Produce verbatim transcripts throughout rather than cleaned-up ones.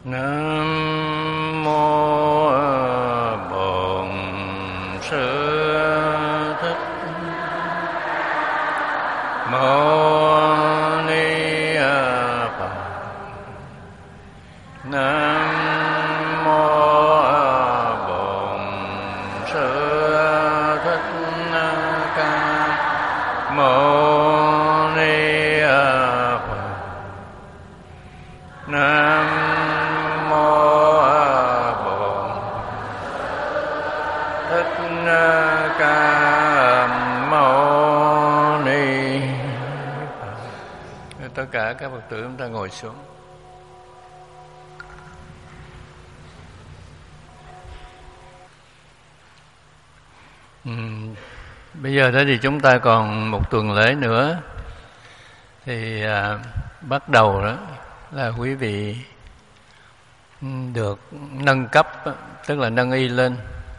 Nam mô Bổn Sư Thích Mâu Ni Phật. Nam mô Bổn Sư Thích Ca Mâu Ni Phật. Nam tất cả các Phật tử chúng ta ngồi xuống. Ừ, bây giờ đó thì chúng ta còn một tuần lễ nữa thì à, bắt đầu đó là quý vị được nâng cấp, tức là nâng y lên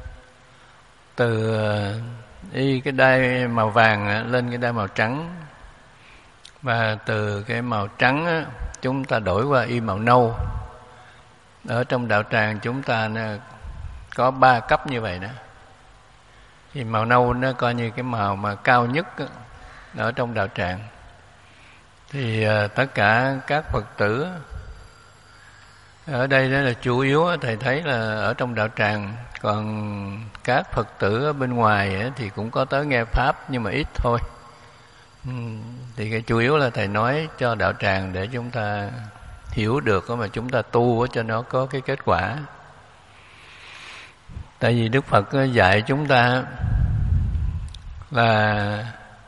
từ y cái đai màu vàng lên cái đai màu trắng. Và từ cái màu trắng á, chúng ta đổi qua y màu nâu. Ở trong đạo tràng chúng ta có ba cấp như vậy đó. Thì màu nâu nó coi như cái màu mà cao nhất á, ở trong đạo tràng. Thì uh, tất cả các Phật tử ở đây đó là chủ yếu, thầy thấy là ở trong đạo tràng. Còn các Phật tử ở bên ngoài á, thì cũng có tới nghe Pháp nhưng mà ít thôi. Thì cái chủ yếu là thầy nói cho đạo tràng để chúng ta hiểu được mà chúng ta tu cho nó có cái kết quả. Tại vì Đức Phật dạy chúng ta là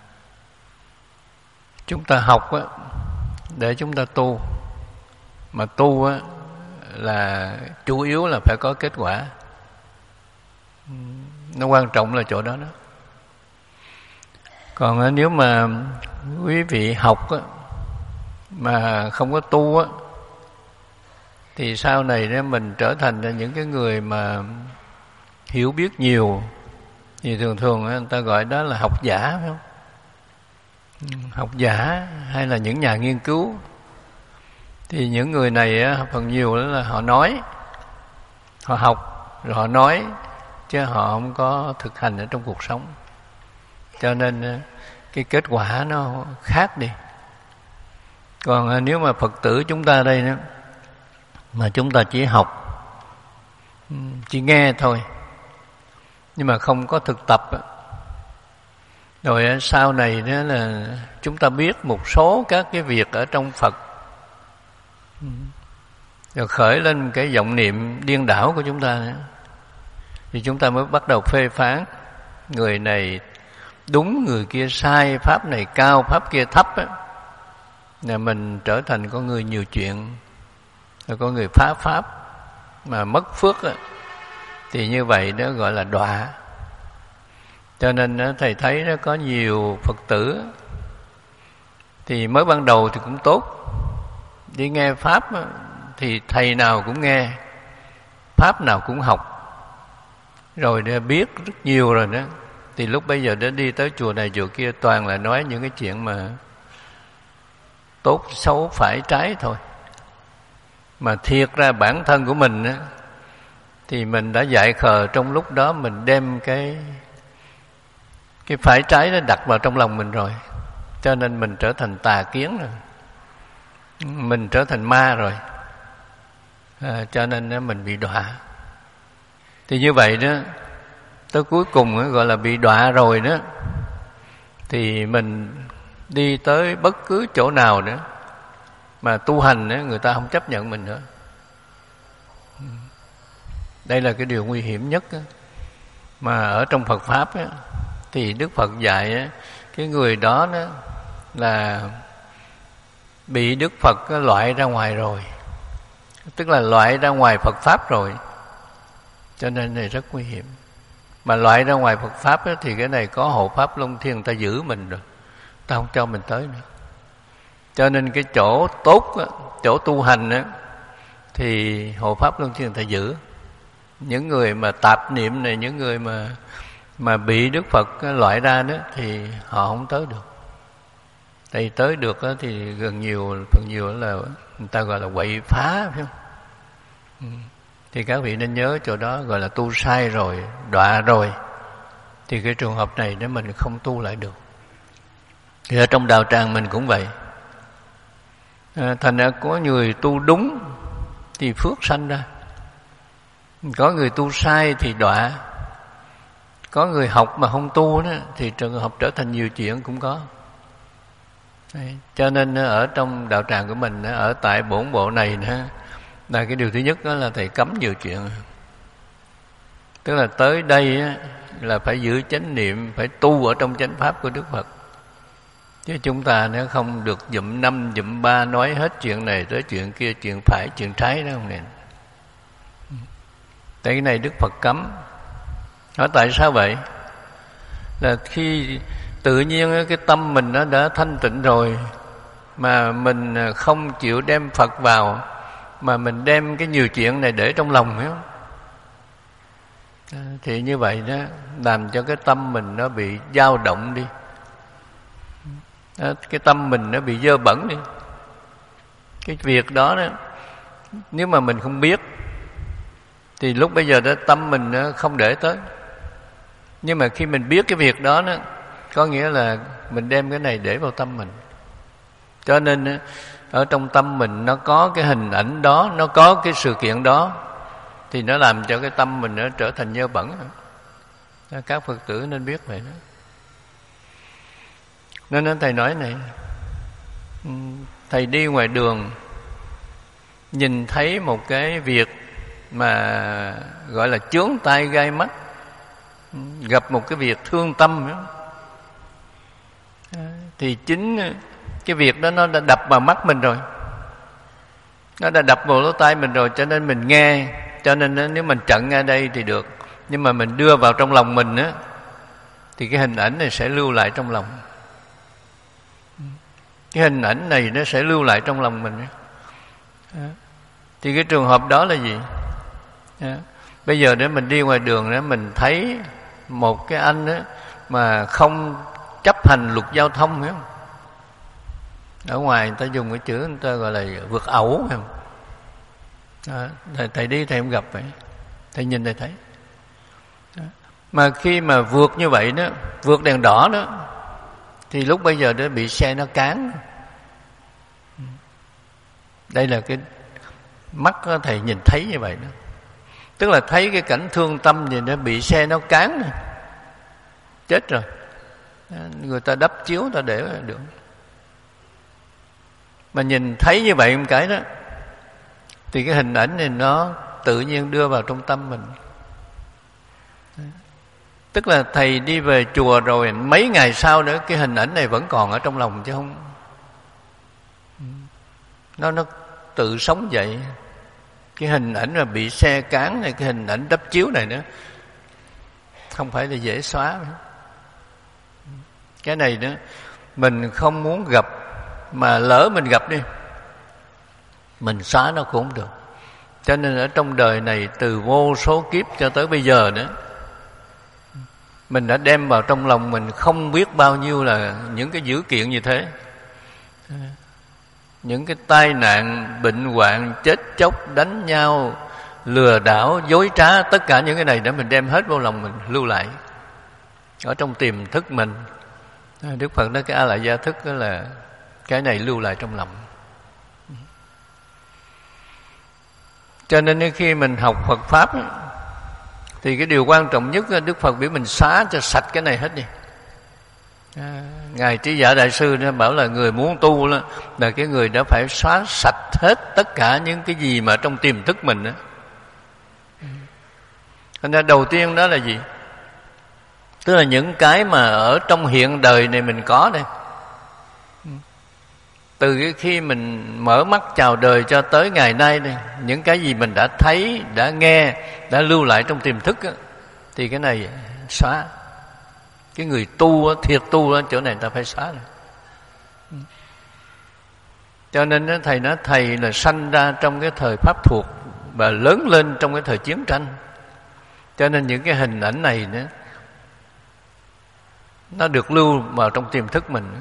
chúng ta học để chúng ta tu. Mà tu là chủ yếu là phải có kết quả. Nó quan trọng là chỗ đó đó. Còn nếu mà quý vị học á, mà không có tu á, thì sau này đó mình trở thành những cái người mà hiểu biết nhiều. Thì thường thường người ta gọi đó là học giả, phải không? Học giả hay là những nhà nghiên cứu. Thì những người này á, phần nhiều đó là họ nói, họ học rồi họ nói, chứ họ không có thực hành ở trong cuộc sống. Cho nên cái kết quả nó khác đi. Còn nếu mà Phật tử chúng ta đây đó, mà chúng ta chỉ học, chỉ nghe thôi, nhưng mà không có thực tập, rồi sau này đó là chúng ta biết một số các cái việc ở trong Phật, rồi khởi lên cái vọng niệm điên đảo của chúng ta nữa, thì chúng ta mới bắt đầu phê phán người này đúng, người kia sai, pháp này cao, pháp kia thấp á. Là mình trở thành con người nhiều chuyện, rồi con người phá pháp mà mất phước á. Thì như vậy đó gọi là đọa. Cho nên đó, thầy thấy đó, có nhiều Phật tử thì mới ban đầu thì cũng tốt, đi nghe pháp á, thì thầy nào cũng nghe, pháp nào cũng học, rồi đã biết rất nhiều rồi đó. Thì lúc bây giờ đã đi tới chùa này chùa kia toàn là nói những cái chuyện mà tốt, xấu, phải, trái thôi. Mà thiệt ra bản thân của mình á, thì mình đã dại khờ trong lúc đó, mình đem cái cái phải trái nó đặt vào trong lòng mình rồi. Cho nên mình trở thành tà kiến rồi, mình trở thành ma rồi. À, cho nên mình bị đọa. Thì như vậy đó, tới cuối cùng đó, gọi là bị đọa rồi đó, thì mình đi tới bất cứ chỗ nào nữa mà tu hành đó, người ta không chấp nhận mình nữa. Đây là cái điều nguy hiểm nhất đó. Mà ở trong Phật Pháp đó, thì Đức Phật dạy đó, cái người đó, đó là bị Đức Phật loại ra ngoài rồi, tức là loại ra ngoài Phật Pháp rồi. Cho nên này rất nguy hiểm. Mà loại ra ngoài Phật Pháp đó, thì cái này có hộ Pháp Luân Thiên người ta giữ mình rồi, ta không cho mình tới nữa. Cho nên cái chỗ tốt, chỗ tu hành đó, thì hộ Pháp Luân Thiên người ta giữ. Những người mà tạp niệm này, những người mà mà bị Đức Phật loại ra đó, thì họ không tới được. Tại vì tới được đó, thì gần nhiều, phần nhiều là người ta gọi là quậy phá, phải không? Thì các vị nên nhớ chỗ đó gọi là tu sai rồi, đọa rồi. Thì cái trường hợp này nếu mình không tu lại được. Thì ở trong đạo tràng mình cũng vậy. À, thành ra có người tu đúng thì phước sanh ra, có người tu sai thì đọa, có người học mà không tu đó, thì trường hợp trở thành nhiều chuyện cũng có. Đấy. Cho nên ở trong đạo tràng của mình, ở tại bổn bộ này nữa, là cái điều thứ nhất đó là thầy cấm nhiều chuyện. Tức là tới đây á, là phải giữ chánh niệm, phải tu ở trong chánh pháp của Đức Phật. Chứ chúng ta nếu không được dụm năm dụm ba nói hết chuyện này tới chuyện kia, chuyện phải chuyện trái đó không nè. Tại cái này Đức Phật cấm. Hỏi tại sao vậy? Là khi tự nhiên cái tâm mình nó đã thanh tịnh rồi, mà mình không chịu đem Phật vào, mà mình đem cái nhiều chuyện này để trong lòng, hiểu không? Thì như vậy đó làm cho cái tâm mình nó bị dao động đi, cái tâm mình nó bị dơ bẩn đi. Cái việc đó đó, nếu mà mình không biết thì lúc bây giờ đó tâm mình nó không để tới. Nhưng mà khi mình biết cái việc đó đó, có nghĩa là mình đem cái này để vào tâm mình. Cho nên ở trong tâm mình nó có cái hình ảnh đó, nó có cái sự kiện đó, thì nó làm cho cái tâm mình nó trở thành dơ bẩn. Các Phật tử nên biết vậy đó. Nên thầy nói này, thầy đi ngoài đường nhìn thấy một cái việc mà gọi là chướng tai gai mắt, gặp một cái việc thương tâm đó, thì chính cái việc đó nó đã đập vào mắt mình rồi, nó đã đập vào lỗ tai mình rồi, cho nên mình nghe. Cho nên nếu mình chặn ngay đây thì được, nhưng mà mình đưa vào trong lòng mình á, thì cái hình ảnh này sẽ lưu lại trong lòng. Cái hình ảnh này nó sẽ lưu lại trong lòng mình. Thì cái trường hợp đó là gì? Bây giờ để mình đi ngoài đường đó, mình thấy một cái anh đó mà không chấp hành luật giao thông, hiểu không? Ở ngoài người ta dùng cái chữ người ta gọi là vượt ẩu, hiểu không? À, thầy, thầy đi thầy không gặp vậy, thầy nhìn thầy thấy. Đó. Mà khi mà vượt như vậy đó, vượt đèn đỏ đó, thì lúc bây giờ đó bị xe nó cán. Đây là cái mắt đó, thầy nhìn thấy như vậy đó. Tức là thấy cái cảnh thương tâm gì nó bị xe nó cán, chết rồi. Người ta đắp chiếu ta để được. Mà nhìn thấy như vậy một cái đó, thì cái hình ảnh này nó tự nhiên đưa vào trong tâm mình. Tức là thầy đi về chùa rồi mấy ngày sau nữa cái hình ảnh này vẫn còn ở trong lòng, chứ không nó nó tự sống dậy. Cái hình ảnh mà bị xe cán này, cái hình ảnh đắp chiếu này nữa, không phải là dễ xóa nữa. Cái này nữa mình không muốn gặp, mà lỡ mình gặp đi, mình xóa nó cũng không được. Cho nên ở trong đời này, từ vô số kiếp cho tới bây giờ nữa, mình đã đem vào trong lòng mình không biết bao nhiêu là những cái dữ kiện như thế. Những cái tai nạn, bệnh hoạn, chết chóc, đánh nhau, lừa đảo, dối trá, tất cả những cái này để mình đem hết vào lòng mình, lưu lại ở trong tiềm thức mình. Đức Phật nói cái A Lại Gia Thức đó là cái này lưu lại trong lòng. Cho nên khi mình học Phật Pháp thì cái điều quan trọng nhất là Đức Phật biểu mình xóa cho sạch cái này hết đi. À, Ngài Trí Giả Đại Sư nó bảo là người muốn tu là, là cái người đã phải xóa sạch hết tất cả những cái gì mà trong tiềm thức mình đó. Thành ra đầu tiên đó là gì? Tức là những cái mà ở trong hiện đời này mình có đây. Từ cái khi mình mở mắt chào đời cho tới ngày nay đây, những cái gì mình đã thấy, đã nghe, đã lưu lại trong tiềm thức đó, thì cái này xóa. Cái người tu, thiệt tu chỗ này ta phải xóa này. Cho nên thầy nói thầy là sanh ra trong cái thời Pháp thuộc và lớn lên trong cái thời chiến tranh. Cho nên những cái hình ảnh này nữa, nó được lưu vào trong tiềm thức mình.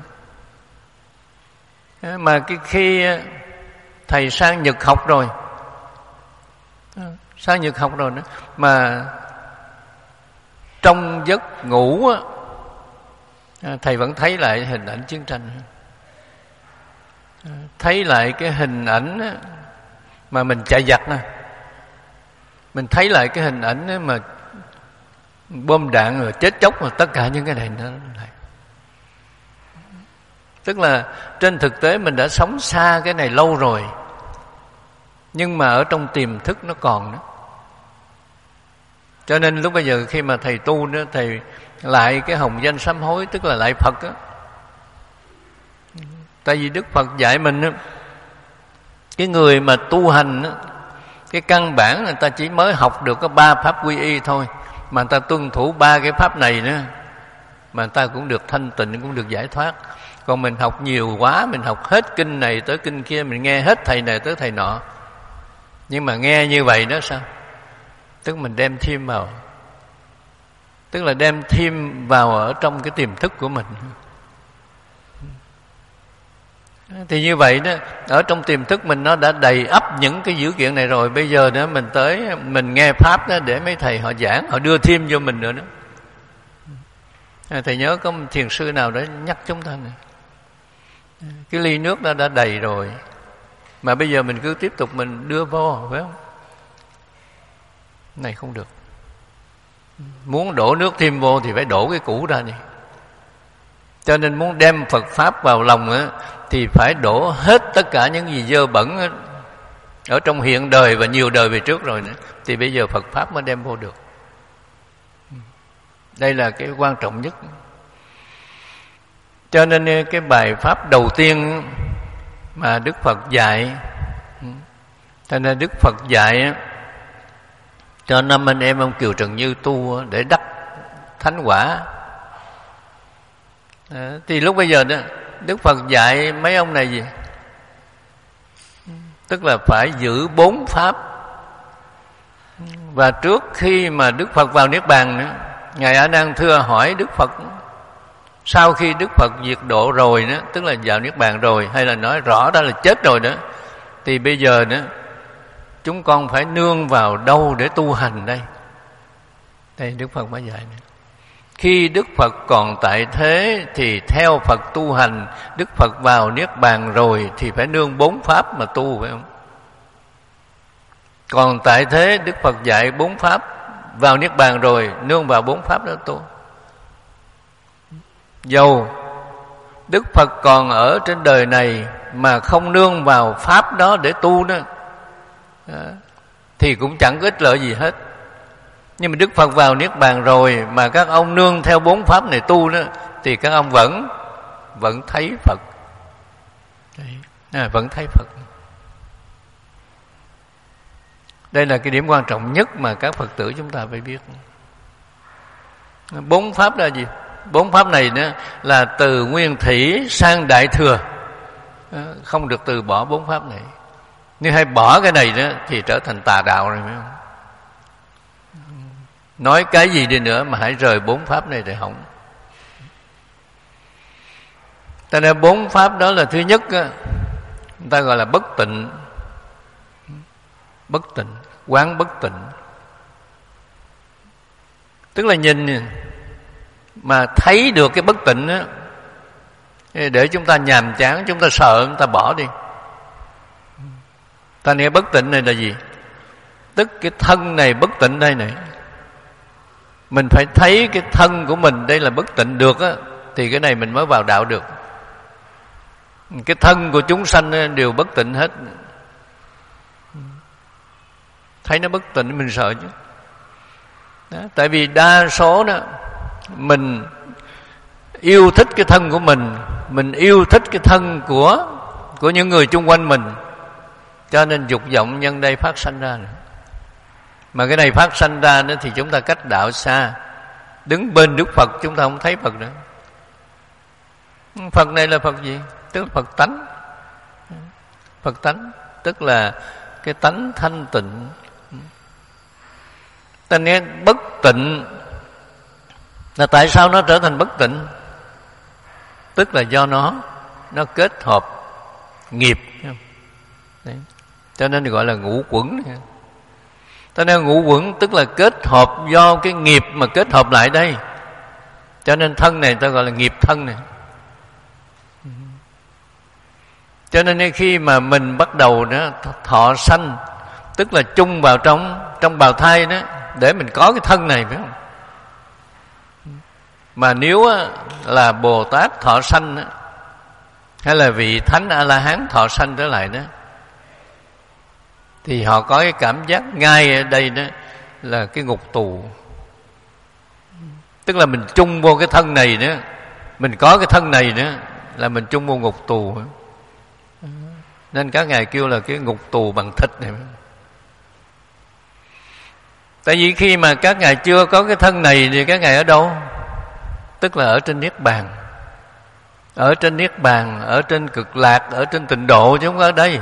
Mà cái khi thầy sang Nhật học rồi, Sáng Nhật học rồi nữa. Mà trong giấc ngủ á, thầy vẫn thấy lại hình ảnh chiến tranh, thấy lại cái hình ảnh á, mà mình chạy giặc nè, mình thấy lại cái hình ảnh á, mà bom đạn rồi chết chóc, mà tất cả những cái này nó lại. Tức là trên thực tế mình đã sống xa cái này lâu rồi, nhưng mà ở trong tiềm thức nó còn nữa. Cho nên lúc bây giờ khi mà thầy tu nữa, thầy lại cái hồng danh sám hối, tức là lại Phật á. Tại vì Đức Phật dạy mình á, cái người mà tu hành á, cái căn bản người ta chỉ mới học được có ba pháp quy y thôi, mà người ta tuân thủ ba cái pháp này nữa, mà người ta cũng được thanh tịnh, cũng được giải thoát. Còn mình học nhiều quá, mình học hết kinh này tới kinh kia, mình nghe hết thầy này tới thầy nọ, nhưng mà nghe như vậy đó sao? Tức mình đem thêm vào, tức là đem thêm vào ở trong cái tiềm thức của mình. Thì như vậy đó, ở trong tiềm thức mình nó đã đầy ắp những cái dữ kiện này rồi. Bây giờ nữa mình tới mình nghe pháp đó, để mấy thầy họ giảng, họ đưa thêm vô mình nữa đó. Thầy nhớ có một thiền sư nào đó nhắc chúng ta này, cái ly nước đó đã đầy rồi, mà bây giờ mình cứ tiếp tục mình đưa vô, phải không? Này không được. Muốn đổ nước thêm vô thì phải đổ cái cũ ra đi. Cho nên muốn đem Phật Pháp vào lòng á, thì phải đổ hết tất cả những gì dơ bẩn á, ở trong hiện đời và nhiều đời về trước rồi nữa, thì bây giờ Phật Pháp mới đem vô được. Đây là cái quan trọng nhất. Cho nên cái bài Pháp đầu tiên mà Đức Phật dạy, cho nên Đức Phật dạy cho năm anh em ông Kiều Trần Như tu để đắc thánh quả. À, thì lúc bây giờ đó Đức Phật dạy mấy ông này gì? Tức là phải giữ bốn pháp. Và trước khi mà Đức Phật vào Niết Bàn nữa, Ngài A Nan thưa hỏi Đức Phật, sau khi Đức Phật diệt độ rồi đó, tức là vào Niết Bàn rồi, hay là nói rõ ra là chết rồi đó, thì bây giờ đó chúng con phải nương vào đâu để tu hành đây? Đây Đức Phật mới dạy này. Khi Đức Phật còn tại thế thì theo Phật tu hành, Đức Phật vào Niết Bàn rồi thì phải nương bốn pháp mà tu, phải không? Còn tại thế Đức Phật dạy bốn pháp, vào Niết Bàn rồi nương vào bốn pháp đó tu. Dầu Đức Phật còn ở trên đời này mà không nương vào pháp đó để tu đó, thì cũng chẳng có ích lợi gì hết. Nhưng mà Đức Phật vào Niết Bàn rồi mà các ông nương theo bốn pháp này tu đó, thì các ông vẫn vẫn thấy Phật. À, vẫn thấy Phật. Đây là cái điểm quan trọng nhất mà các Phật tử chúng ta phải biết. Bốn pháp là gì? Bốn pháp này đó là từ nguyên thủy sang đại thừa, không được từ bỏ bốn pháp này. Nếu hay bỏ cái này đó thì trở thành tà đạo rồi, phải không? Nói cái gì đi nữa mà hãy rời bốn pháp này để hỏng. Ta nên bốn pháp đó là thứ nhất á, người ta gọi là bất tịnh. Bất tịnh, quán bất tịnh. Tức là nhìn mà thấy được cái bất tịnh á, để chúng ta nhàm chán, chúng ta sợ, chúng ta bỏ đi. Ta nghe bất tịnh này là gì? Tức cái thân này bất tịnh đây này. Mình phải thấy cái thân của mình đây là bất tịnh được á, thì cái này mình mới vào đạo được. Cái thân của chúng sanh đều bất tịnh hết. Thấy nó bất tịnh mình sợ chứ. Đó, tại vì đa số đó mình yêu thích cái thân của mình, mình yêu thích cái thân của của những người chung quanh mình, cho nên dục vọng nhân đây phát sanh ra nữa. Mà cái này phát sanh ra nữa thì chúng ta cách đạo xa, đứng bên Đức Phật chúng ta không thấy Phật nữa. Phật này là Phật gì? Tức là Phật tánh. Phật tánh tức là cái tánh thanh tịnh. Ta nghe bất tịnh là tại sao nó trở thành bất tịnh? Tức là do nó nó kết hợp nghiệp. Đấy. Cho nên gọi là ngũ quẩn. Cho nên ngũ uẩn tức là kết hợp do cái nghiệp mà kết hợp lại đây. Cho nên thân này ta gọi là nghiệp thân này. Cho nên khi mà mình bắt đầu đó thọ sanh, tức là chung vào trong trong bào thai đó, để mình có cái thân này, phải không? Mà nếu là Bồ Tát thọ sanh đó, hay là vị Thánh A-la-hán thọ sanh trở lại đó, thì họ có cái cảm giác ngay ở đây đó là cái ngục tù. Tức là mình chung vô cái thân này nữa, mình có cái thân này nữa, là mình chung vô ngục tù. Nên các ngài kêu là cái ngục tù bằng thịt này. Tại vì khi mà các ngài chưa có cái thân này thì các ngài ở đâu? Tức là ở trên Niết Bàn. Ở trên Niết Bàn, ở trên Cực Lạc, ở trên Tịnh Độ, chứ không có ở đây.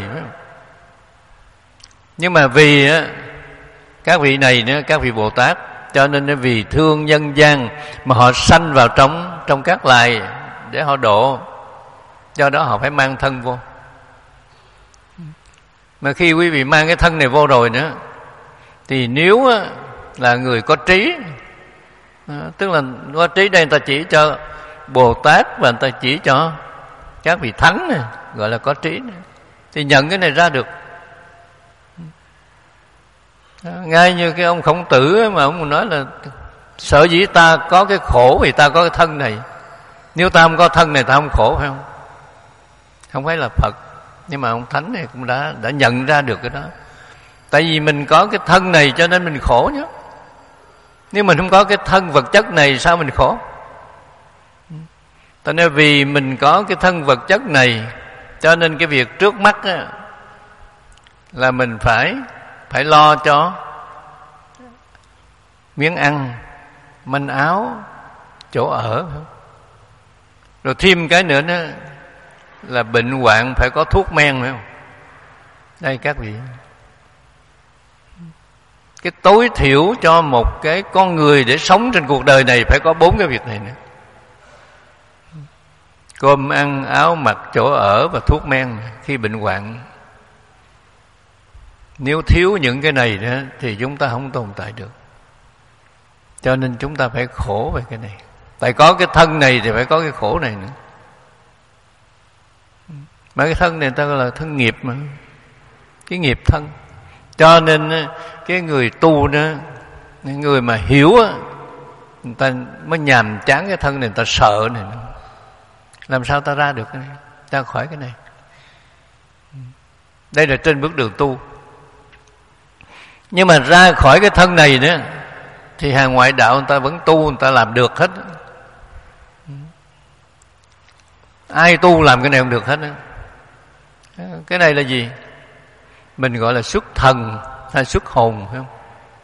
Nhưng mà vì các vị này nữa, các vị Bồ Tát, cho nên vì thương nhân gian mà họ sanh vào trong trong các loài để họ độ. Do đó họ phải mang thân vô. Mà khi quý vị mang cái thân này vô rồi nữa, thì nếu là người có trí, tức là có trí đây người ta chỉ cho Bồ Tát và người ta chỉ cho các vị thánh này, gọi là có trí này, thì nhận cái này ra được. Ngay như cái ông Khổng Tử mà ông nói là sở dĩ ta có cái khổ vì ta có cái thân này. Nếu ta không có thân này ta không khổ, phải không? Không phải là Phật, nhưng mà ông Thánh này cũng đã đã nhận ra được cái đó. Tại vì mình có cái thân này cho nên mình khổ nhé. Nếu mình không có cái thân vật chất này sao mình khổ? Cho nên vì mình có cái thân vật chất này, cho nên cái việc trước mắt á, là mình phải phải lo cho miếng ăn, manh áo, chỗ ở. Rồi thêm cái nữa đó là bệnh hoạn phải có thuốc men, phải không? Đây các vị, cái tối thiểu cho một cái con người để sống trên cuộc đời này phải có bốn cái việc này nữa: cơm ăn, áo mặc, chỗ ở và thuốc men khi bệnh hoạn. Nếu thiếu những cái này đó thì chúng ta không tồn tại được. Cho nên chúng ta phải khổ về cái này. Tại có cái thân này thì phải có cái khổ này nữa. Mà cái thân này người ta gọi là thân nghiệp mà, cái nghiệp thân. Cho nên cái người tu đó, người mà hiểu, người ta mới nhàm chán cái thân này, người ta sợ này. Làm sao ta ra được cái này, ra khỏi cái này? Đây là trên bước đường tu. Nhưng mà ra khỏi cái thân này nữa thì hàng ngoại đạo người ta vẫn tu, người ta làm được hết. Ai tu làm cái này không được hết. Cái này là gì? Mình gọi là xuất thần hay xuất hồn, phải không?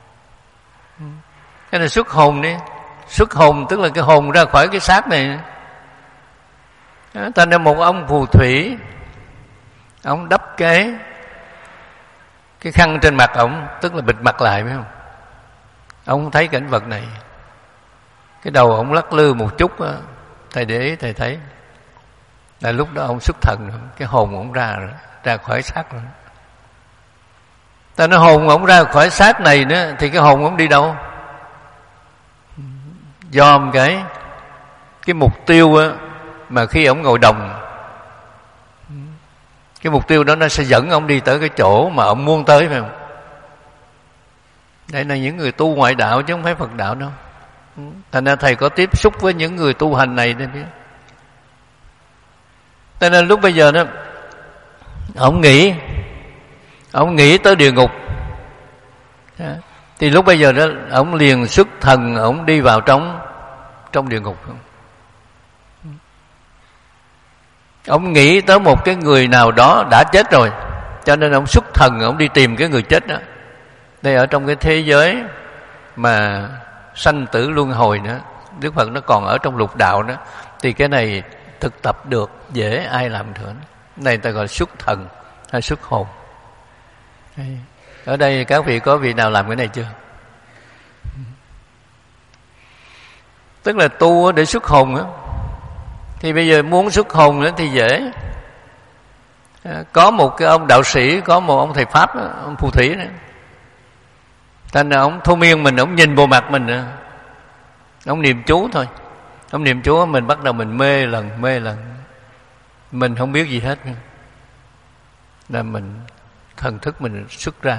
Cái này xuất hồn đi. Xuất hồn tức là cái hồn ra khỏi cái xác này. Thành ra một ông phù thủy, ông đắp cái cái khăn trên mặt ổng, tức là bịt mặt lại, phải không? Ông thấy cảnh vật này, cái đầu ông lắc lư một chút, thầy để ý thầy thấy là lúc đó ông xuất thần rồi, cái hồn ông ra rồi, ra khỏi xác rồi. Ta nói hồn ông ra khỏi xác này nữa thì cái hồn ông đi đâu? Dòm cái cái mục tiêu á, mà khi ông ngồi đồng, cái mục tiêu đó nó sẽ dẫn ông đi tới cái chỗ mà ông muốn tới, phải không? Đây là những người tu ngoại đạo chứ không phải Phật đạo đâu. Thành ra thầy có tiếp xúc với những người tu hành này nên biết. Cho nên lúc bây giờ đó, ông nghĩ, ông nghĩ tới địa ngục, thì lúc bây giờ đó ông liền xuất thần, ông đi vào trong trong địa ngục. Ông nghĩ tới một cái người nào đó đã chết rồi, cho nên ông xuất thần, ông đi tìm cái người chết đó. Đây ở trong cái thế giới mà sanh tử luân hồi nữa, Đức Phật nó còn ở trong lục đạo đó, thì cái này thực tập được, dễ ai làm được. Này ta gọi xuất thần hay xuất hồn. Ở đây các vị có vị nào làm cái này chưa? Tức là tu để xuất hồn á. Thì bây giờ muốn xuất hồn nữa thì dễ. Có một cái ông đạo sĩ, có một ông thầy Pháp, ông phù thủy này, Thành ra ông thôi miên mình, ông nhìn vô mặt mình nữa, ông niệm chú thôi. Ông niệm chú mình bắt đầu mình mê lần mê lần, mình không biết gì hết, là mình thần thức mình xuất ra.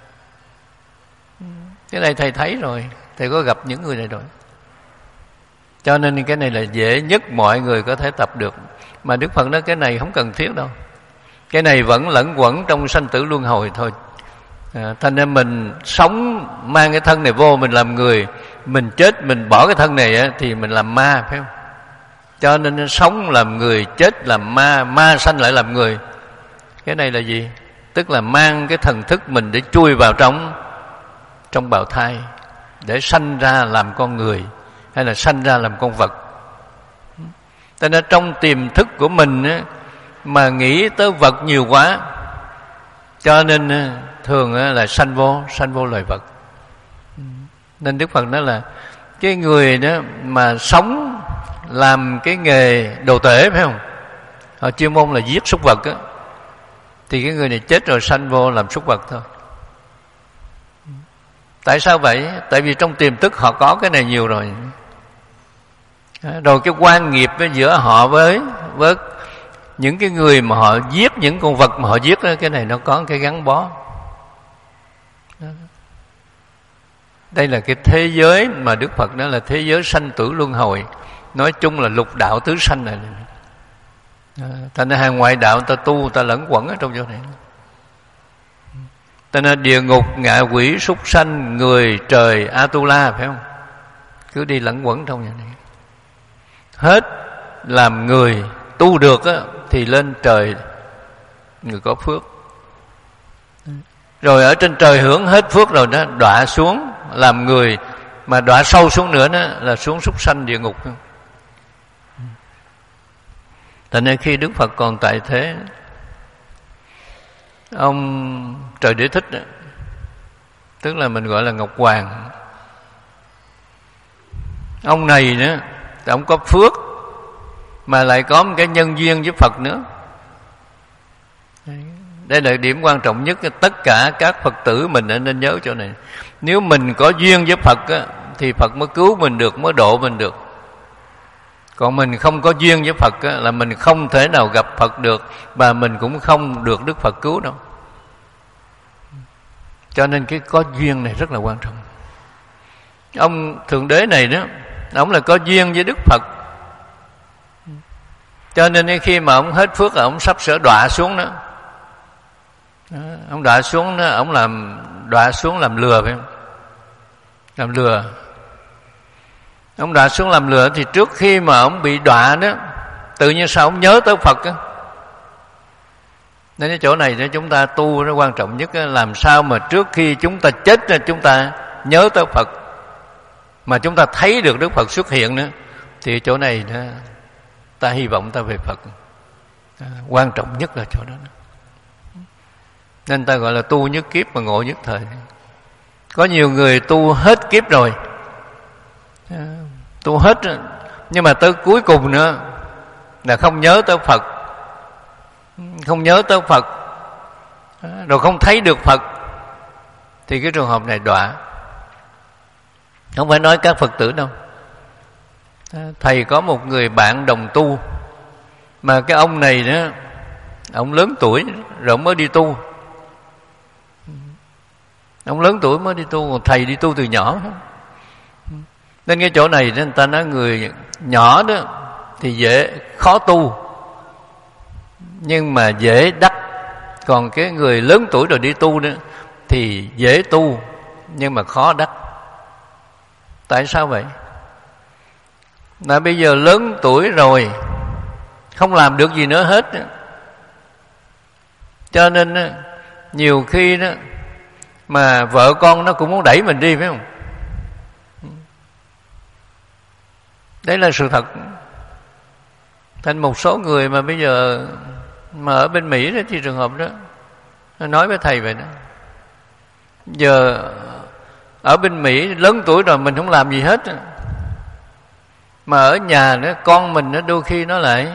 Cái này thầy thấy rồi, thầy có gặp những người này rồi. Cho nên cái này là dễ nhất mọi người có thể tập được. Mà Đức Phật nói cái này không cần thiết đâu, cái này vẫn lẫn quẩn trong sanh tử luân hồi thôi. À, thành ra mình sống mang cái thân này vô, mình làm người, mình chết mình bỏ cái thân này á, thì mình làm ma, phải không? Cho nên sống làm người, chết làm ma, ma sanh lại làm người. Cái này là gì? Tức là mang cái thần thức mình để chui vào trong trong bào thai, để sanh ra làm con người hay là sanh ra làm con vật. Cho nên trong tiềm thức của mình á, mà nghĩ tới vật nhiều quá, cho nên thường là sanh vô sanh vô loài vật. Nên Đức Phật nói là cái người đó mà sống làm cái nghề đồ tể, phải không, họ chuyên môn là giết súc vật á, thì cái người này chết rồi sanh vô làm súc vật thôi. Tại sao vậy? Tại vì trong tiềm thức họ có cái này nhiều rồi. Rồi cái quan nghiệp giữa họ với với những cái người mà họ giết những con vật mà họ giết đó, cái này nó có cái gắn bó. Đây là cái thế giới mà Đức Phật nói là thế giới sanh tử luân hồi. Nói chung là lục đạo tứ sanh này. Thành ra hàng ngoại đạo ta tu, ta lẫn quẩn ở trong chỗ này. Ta nên địa ngục, ngạ quỷ, súc sanh, người, trời, Atula, phải không? Cứ đi lẫn quẩn trong nhà này. Hết làm người tu được á, thì lên trời, người có phước. Rồi ở trên trời hưởng hết phước rồi đó, đọa xuống làm người, mà đọa sâu xuống nữa đó là xuống súc sanh địa ngục. Thành nên khi Đức Phật còn tại thế, ông Trời Đế Thích đó, tức là mình gọi là Ngọc Hoàng, ông này nữa, ông có phước mà lại có một cái nhân duyên với Phật nữa. Đây là điểm quan trọng nhất. Tất cả các Phật tử mình nên nhớ chỗ này. Nếu mình có duyên với Phật á, thì Phật mới cứu mình được, mới độ mình được. Còn mình không có duyên với Phật á, là mình không thể nào gặp Phật được, và mình cũng không được Đức Phật cứu đâu. Cho nên cái có duyên này rất là quan trọng. Ông Thượng Đế này đó, ông là có duyên với Đức Phật, cho nên khi mà ông hết phước, ông sắp sửa đọa xuống đó. Ông đọa xuống đó, ông làm đọa xuống làm lừa, phải không? Làm lừa. Ông đọa xuống làm lừa thì trước khi mà ông bị đọa đó, tự nhiên sao ông nhớ tới Phật á. Nên cái chỗ này đó, chúng ta tu nó quan trọng nhất, làm sao mà trước khi chúng ta chết chúng ta nhớ tới Phật, mà chúng ta thấy được Đức Phật xuất hiện nữa, thì chỗ này đó, ta hy vọng ta về Phật. À, quan trọng nhất là chỗ đó. Nên ta gọi là tu nhất kiếp mà ngộ nhất thời. Có nhiều người tu hết kiếp rồi, à, tu hết, nhưng mà tới cuối cùng nữa là không nhớ tới Phật, không nhớ tới Phật, rồi không thấy được Phật, thì cái trường hợp này đọa. Không phải nói các Phật tử đâu. Thầy có một người bạn đồng tu, mà cái ông này đó, ông lớn tuổi rồi ông mới đi tu. Ông lớn tuổi mới đi tu, còn thầy đi tu từ nhỏ. Nên cái chỗ này người ta nói người nhỏ đó thì dễ khó tu, nhưng mà dễ đắc. Còn cái người lớn tuổi rồi đi tu đó thì dễ tu nhưng mà khó đắc. Tại sao vậy? Là bây giờ lớn tuổi rồi, không làm được gì nữa hết. Cho nên nhiều khi đó mà vợ con nó cũng muốn đẩy mình đi, phải không? Đấy là sự thật. Thành một số người mà bây giờ mà ở bên Mỹ đó, thì trường hợp đó nói với thầy vậy đó, giờ ở bên Mỹ lớn tuổi rồi mình không làm gì hết, mà ở nhà nữa con mình nó đôi khi nó lại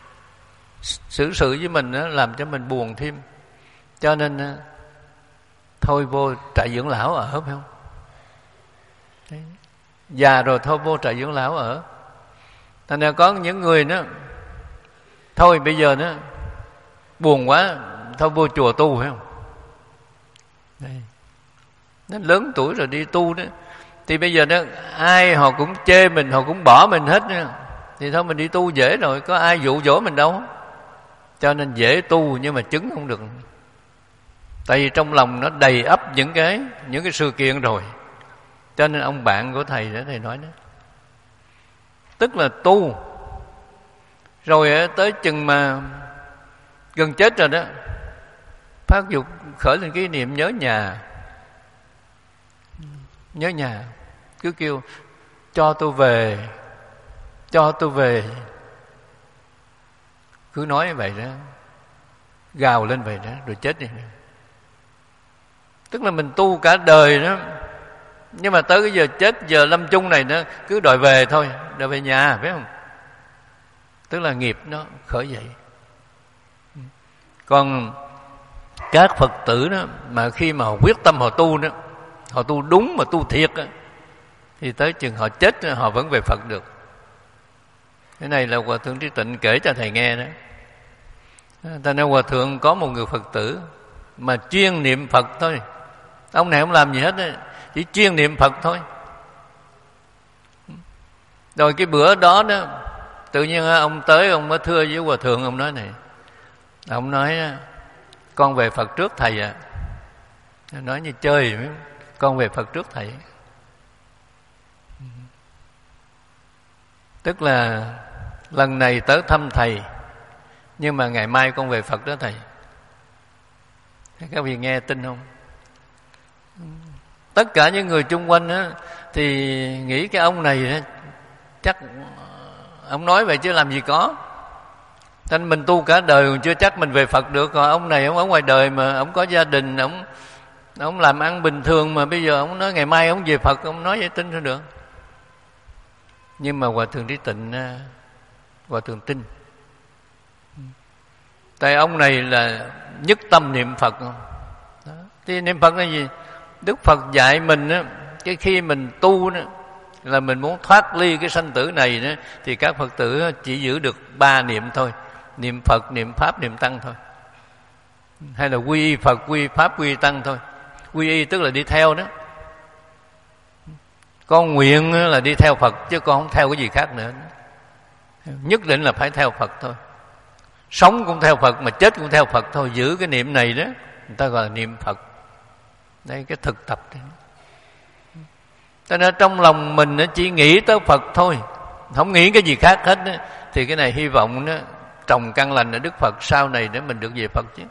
xử sự với mình đó, làm cho mình buồn thêm. Cho nên thôi vô trại dưỡng lão ở, phải không? Đấy. Già rồi thôi vô trại dưỡng lão ở. Thành ra có những người đó, thôi bây giờ nó buồn quá, thôi vô chùa tu, phải không? Đây. Nó lớn tuổi rồi đi tu đó, thì bây giờ đó ai họ cũng chê mình, họ cũng bỏ mình hết nữa. Thì thôi mình đi tu dễ rồi, có ai dụ dỗ mình đâu. Cho nên dễ tu nhưng mà chứng không được. Tại vì trong lòng nó đầy ắp những cái những cái sự kiện rồi. Cho nên ông bạn của thầy đó, thầy nói đó, tức là tu rồi tới chừng mà gần chết rồi đó, phát dục khởi lên cái niệm nhớ nhà. Nhớ nhà, cứ kêu cho tôi về, cho tôi về, cứ nói vậy đó, gào lên vậy đó, rồi chết đi. Tức là mình tu cả đời đó, nhưng mà tới cái giờ chết, giờ lâm chung này nó cứ đòi về thôi, đòi về nhà, phải không? Tức là nghiệp nó khởi dậy. Còn các Phật tử đó, mà khi mà họ quyết tâm họ tu đó, họ tu đúng mà tu thiệt đó, thì tới chừng họ chết họ vẫn về Phật được. Cái này là Hòa Thượng Trí Tịnh kể cho thầy nghe đó. Ta nói Hòa Thượng có một người Phật tử mà chuyên niệm Phật thôi. Ông này không làm gì hết đó, chỉ chuyên niệm Phật thôi. Rồi cái bữa đó đó, tự nhiên ông tới, ông mới thưa với Hòa Thượng, ông nói này, ông nói con về Phật trước thầy ạ. À. Nói như chơi, con về Phật trước thầy. Tức là lần này tới thăm thầy, nhưng mà ngày mai con về Phật đó thầy. Các vị nghe tin không? Tất cả những người chung quanh đó, thì nghĩ cái ông này đó, chắc ông nói vậy chứ làm gì có. Nên mình tu cả đời còn chưa chắc mình về Phật được. Còn ông này ông ở ngoài đời mà ông có gia đình, ông ông làm ăn bình thường, mà bây giờ ông nói ngày mai ông về Phật, ông nói vậy tin sao được. Nhưng mà Hòa Thượng Trí Tịnh, Hòa Thượng tin. Tại ông này là nhất tâm niệm Phật. Đó. Thì niệm Phật là gì? Đức Phật dạy mình á, cái khi mình tu đó, là mình muốn thoát ly cái sanh tử này đó, thì các Phật tử chỉ giữ được ba niệm thôi: niệm Phật, niệm Pháp, niệm Tăng thôi. Hay là quy y Phật, quy y Pháp, quy y Tăng thôi. Quy y tức là đi theo đó. Con nguyện là đi theo Phật, chứ con không theo cái gì khác nữa. Nhất định là phải theo Phật thôi. Sống cũng theo Phật, mà chết cũng theo Phật thôi. Giữ cái niệm này đó, người ta gọi là niệm Phật. Đây cái thực tập đấy. Cho nên trong lòng mình chỉ nghĩ tới Phật thôi, không nghĩ cái gì khác hết đó. Thì cái này hy vọng đó, trồng căn lành ở Đức Phật sau này để mình được về Phật chứ.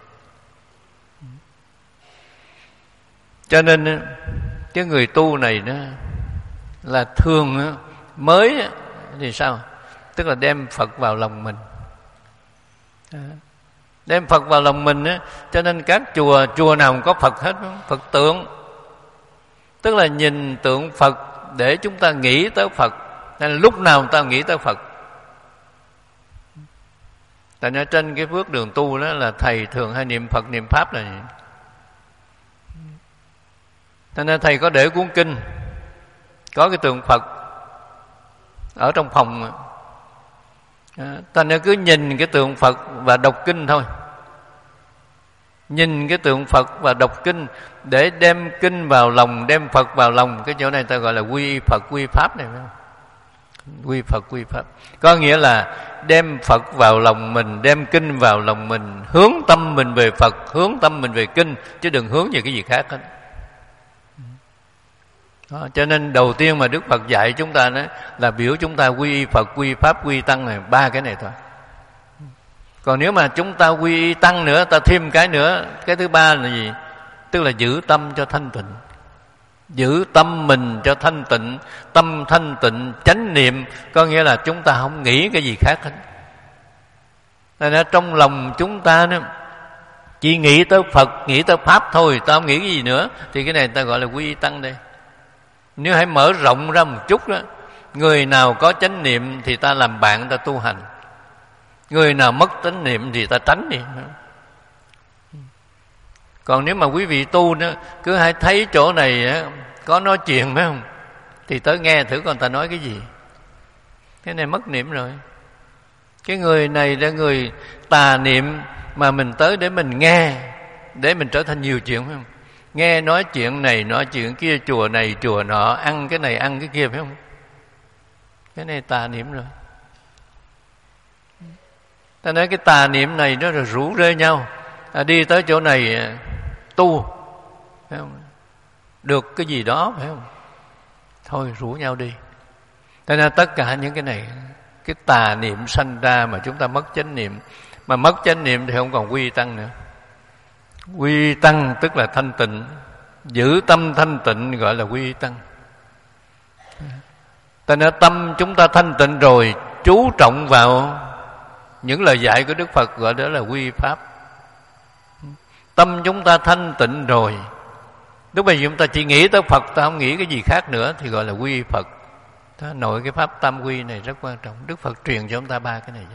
Cho nên cái người tu này đó là thường mới thì sao? Tức là đem Phật vào lòng mình. Đem Phật vào lòng mình á, cho nên các chùa chùa nào cũng có Phật hết, Phật tượng. Tức là nhìn tượng Phật để chúng ta nghĩ tới Phật. Nên lúc nào chúng ta nghĩ tới Phật. Tại nên trên cái phước đường tu đó là thầy thường hay niệm Phật, niệm Pháp là gì? Cho nên thầy có để cuốn kinh, có cái tượng Phật ở trong phòng. Thành ra cứ nhìn cái tượng Phật và đọc kinh thôi. Nhìn cái tượng Phật và đọc kinh để đem kinh vào lòng, đem Phật vào lòng. Cái chỗ này ta gọi là quy y Phật, quy y Pháp này, phải không? Quy Phật, quy Pháp có nghĩa là đem Phật vào lòng mình, đem kinh vào lòng mình, hướng tâm mình về Phật, hướng tâm mình về kinh, chứ đừng hướng về cái gì khác hết. Đó, cho nên đầu tiên mà Đức Phật dạy chúng ta đó là biểu chúng ta quy y Phật, quy y Pháp, quy y Tăng này, ba cái này thôi. Còn nếu mà chúng ta quy y Tăng nữa, ta thêm cái nữa, cái thứ ba là gì? Tức là giữ tâm cho thanh tịnh. Giữ tâm mình cho thanh tịnh, tâm thanh tịnh, chánh niệm, có nghĩa là chúng ta không nghĩ cái gì khác hết. Nên ở trong lòng chúng ta đó, chỉ nghĩ tới Phật, nghĩ tới Pháp thôi, ta không nghĩ cái gì nữa, thì cái này ta gọi là quy y Tăng đây. Nếu hãy mở rộng ra một chút đó, người nào có chánh niệm thì ta làm bạn, ta tu hành. Người nào mất chánh niệm thì ta tránh đi. Còn nếu mà quý vị tu đó, cứ hay thấy chỗ này á, có nói chuyện phải không, thì tới nghe thử con ta nói cái gì. Cái này mất niệm rồi. Cái người này là người tà niệm, mà mình tới để mình nghe, để mình trở thành nhiều chuyện phải không? Nghe nói chuyện này nói chuyện kia, chùa này chùa nọ, ăn cái này ăn cái kia phải không? Cái này tà niệm rồi. Ta nói cái tà niệm này nó rồi rủ rê nhau, à, đi tới chỗ này à, tu phải không? Được cái gì đó phải không? Thôi rủ nhau đi. Thế nên tất cả những cái này, cái tà niệm sanh ra mà chúng ta mất chánh niệm. Mà mất chánh niệm thì không còn quy tăng nữa. Quy tăng tức là thanh tịnh, giữ tâm thanh tịnh gọi là quy tăng. Thế nên tâm chúng ta thanh tịnh rồi, chú trọng vào những lời dạy của Đức Phật gọi đó là quy pháp. Tâm chúng ta thanh tịnh rồi, lúc bây giờ chúng ta chỉ nghĩ tới Phật, ta không nghĩ cái gì khác nữa, thì gọi là quy Phật. Đó, nội cái pháp tam quy này rất quan trọng. Đức Phật truyền cho chúng ta ba cái này.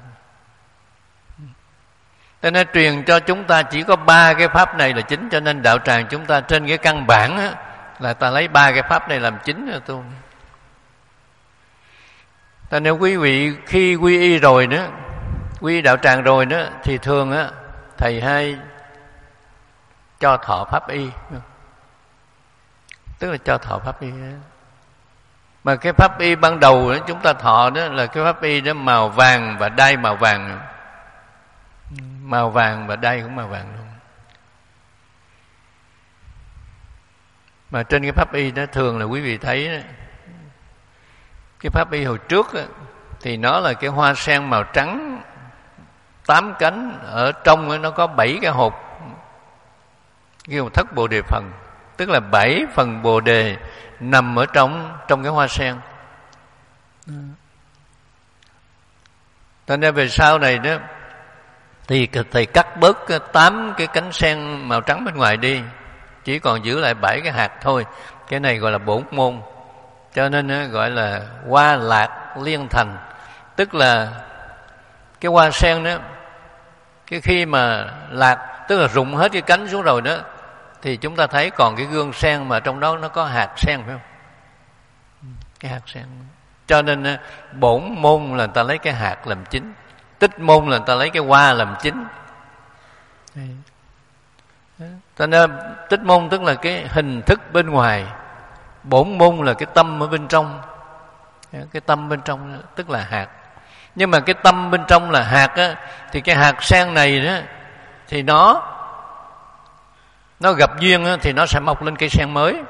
Cho nên truyền cho chúng ta chỉ có ba cái pháp này là chính. Cho nên đạo tràng chúng ta trên cái căn bản á, là ta lấy ba cái pháp này làm chính rồi tu. Cho nên quý vị khi quy y rồi nữa, quy đạo tràng rồi nữa, thì thường á thầy hay cho thọ pháp y, tức là cho thọ pháp y. Mà cái pháp y ban đầu đó, chúng ta thọ đó là cái pháp y đó màu vàng và đai màu vàng, màu vàng và đai cũng màu vàng luôn. Mà trên cái pháp y đó thường là quý vị thấy đó, cái pháp y hồi trước đó, thì nó là cái hoa sen màu trắng tám cánh, ở trong đó, nó có bảy cái hộp, kêu thất bồ đề phần, tức là bảy phần bồ đề nằm ở trong trong cái hoa sen. Cho nên về sau này đó thì thầy cắt bớt tám cái cánh sen màu trắng bên ngoài đi, chỉ còn giữ lại bảy cái hạt thôi. Cái này gọi là bổn môn, cho nên gọi là hoa lạc liên thành, tức là cái hoa sen đó, cái khi mà lạc tức là rụng hết cái cánh xuống rồi đó, thì chúng ta thấy còn cái gương sen mà trong đó nó có hạt sen phải không? Cái hạt sen. Cho nên bổn môn là người ta lấy cái hạt làm chính, tích môn là người ta lấy cái hoa làm chính. Cho nên tích môn tức là cái hình thức bên ngoài, bổn môn là cái tâm ở bên trong. Cái tâm bên trong tức là hạt. Nhưng mà cái tâm bên trong là hạt á, thì cái hạt sen này đó thì nó nó gặp duyên á, thì nó sẽ mọc lên cây sen mới.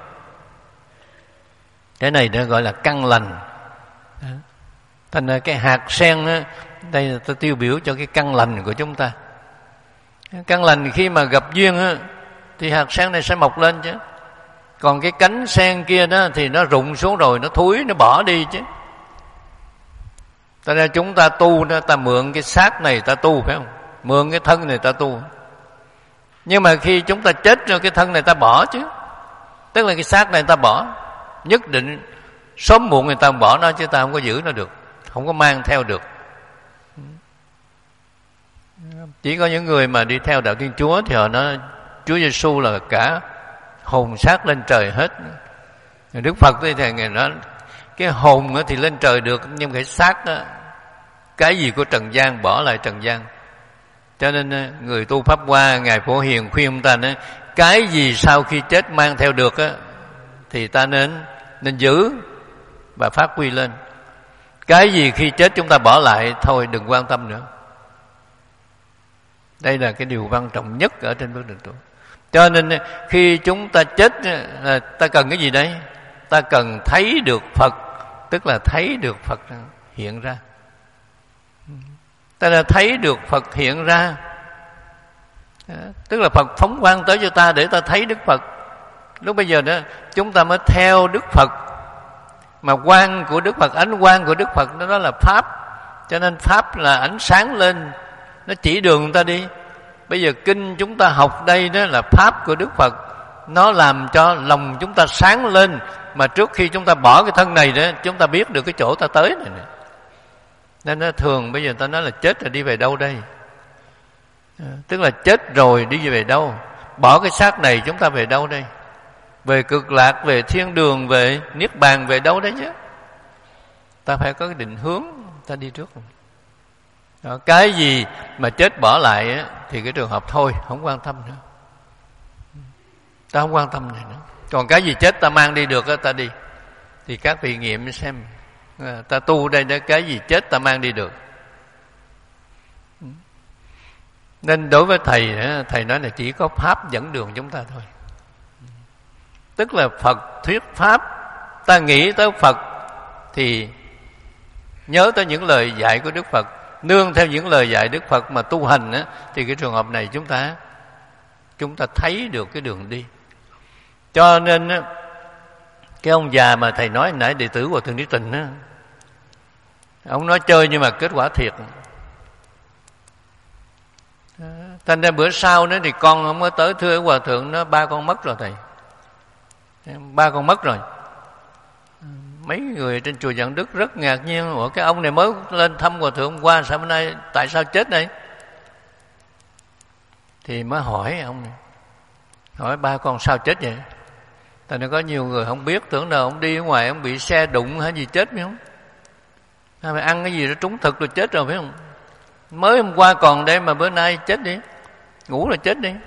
Cái này nó gọi là căn lành. Thành ra cái hạt sen á, đây là tôi tiêu biểu cho cái căn lành của chúng ta. Căn lành khi mà gặp duyên á, thì hạt sen này sẽ mọc lên chứ. Còn cái cánh sen kia đó thì nó rụng xuống rồi, nó thúi, nó bỏ đi chứ. Cho nên chúng ta tu đó, ta mượn cái xác này ta tu phải không? Mượn cái thân này ta tu. Nhưng mà khi chúng ta chết rồi, cái thân này ta bỏ chứ. Tức là cái xác này ta bỏ. Nhất định sớm muộn người ta bỏ nó, chứ ta không có giữ nó được, không có mang theo được. Chỉ có những người mà đi theo đạo Thiên Chúa thì họ nói Chúa Giêsu là cả hồn xác lên trời hết. Đức Phật thì Ngài nói cái hồn thì lên trời được, nhưng cái xác đó, cái gì của trần gian bỏ lại trần gian. Cho nên người tu Pháp Hoa, Ngài Phổ Hiền khuyên chúng ta nói, cái gì sau khi chết mang theo được á, thì ta nên nên giữ và phát huy lên. Cái gì khi chết chúng ta bỏ lại, thôi đừng quan tâm nữa. Đây là cái điều quan trọng nhất ở trên bước đường tu. Cho nên khi chúng ta chết, ta cần cái gì đấy? Ta cần thấy được Phật, tức là thấy được Phật hiện ra. Ta là thấy được Phật hiện ra, tức là Phật phóng quang tới cho ta để ta thấy Đức Phật. Lúc bây giờ đó chúng ta mới theo Đức Phật. Mà quang của Đức Phật, ánh quang của Đức Phật đó, đó là Pháp. Cho nên Pháp là ánh sáng lên, nó chỉ đường người ta đi. Bây giờ kinh chúng ta học đây đó là Pháp của Đức Phật, nó làm cho lòng chúng ta sáng lên. Mà trước khi chúng ta bỏ cái thân này đó, chúng ta biết được cái chỗ ta tới này nè. Nên nó thường bây giờ ta nói là chết rồi đi về đâu đây? À, tức là chết rồi đi về đâu? bỏ cái xác này chúng ta về đâu đây? Về cực lạc, về thiên đường, về niết bàn, về đâu đấy chứ? Ta phải có cái định hướng, ta đi trước. Đó, cái gì mà chết bỏ lại á, thì cái trường hợp thôi, không quan tâm nữa. Ta không quan tâm này nữa. Còn cái gì chết ta mang đi được á, ta đi. Thì các vị nghiệm xem, ta tu đây đó, cái gì chết ta mang đi được. Nên đối với thầy, thầy nói là chỉ có pháp dẫn đường chúng ta thôi. Tức là Phật thuyết pháp, ta nghĩ tới Phật thì nhớ tới những lời dạy của Đức Phật, nương theo những lời dạy Đức Phật mà tu hành á, thì cái trường hợp này chúng ta chúng ta thấy được cái đường đi. Cho nên á, cái ông già mà thầy nói nãy, đệ tử của Thượng Đế Tịnh á, ông nói chơi nhưng mà kết quả thiệt. Thành ra bữa sau nữa thì con không có tới, thưa Hòa Thượng, nó ba con mất rồi thầy, ba con mất rồi. Mấy người trên chùa Vạn Đức rất ngạc nhiên, ủa cái ông này mới lên thăm Hòa Thượng hôm qua, sao bữa nay tại sao chết đây? Thì mới hỏi ông này, hỏi ba con sao chết vậy? Tại nên có nhiều người không biết, tưởng đâu ông đi ở ngoài ông bị xe đụng hay gì chết phải không? Hay phải ăn cái gì đó trúng thực rồi chết rồi phải không? Mới hôm qua còn đây mà bữa nay chết đi, ngủ là chết đi.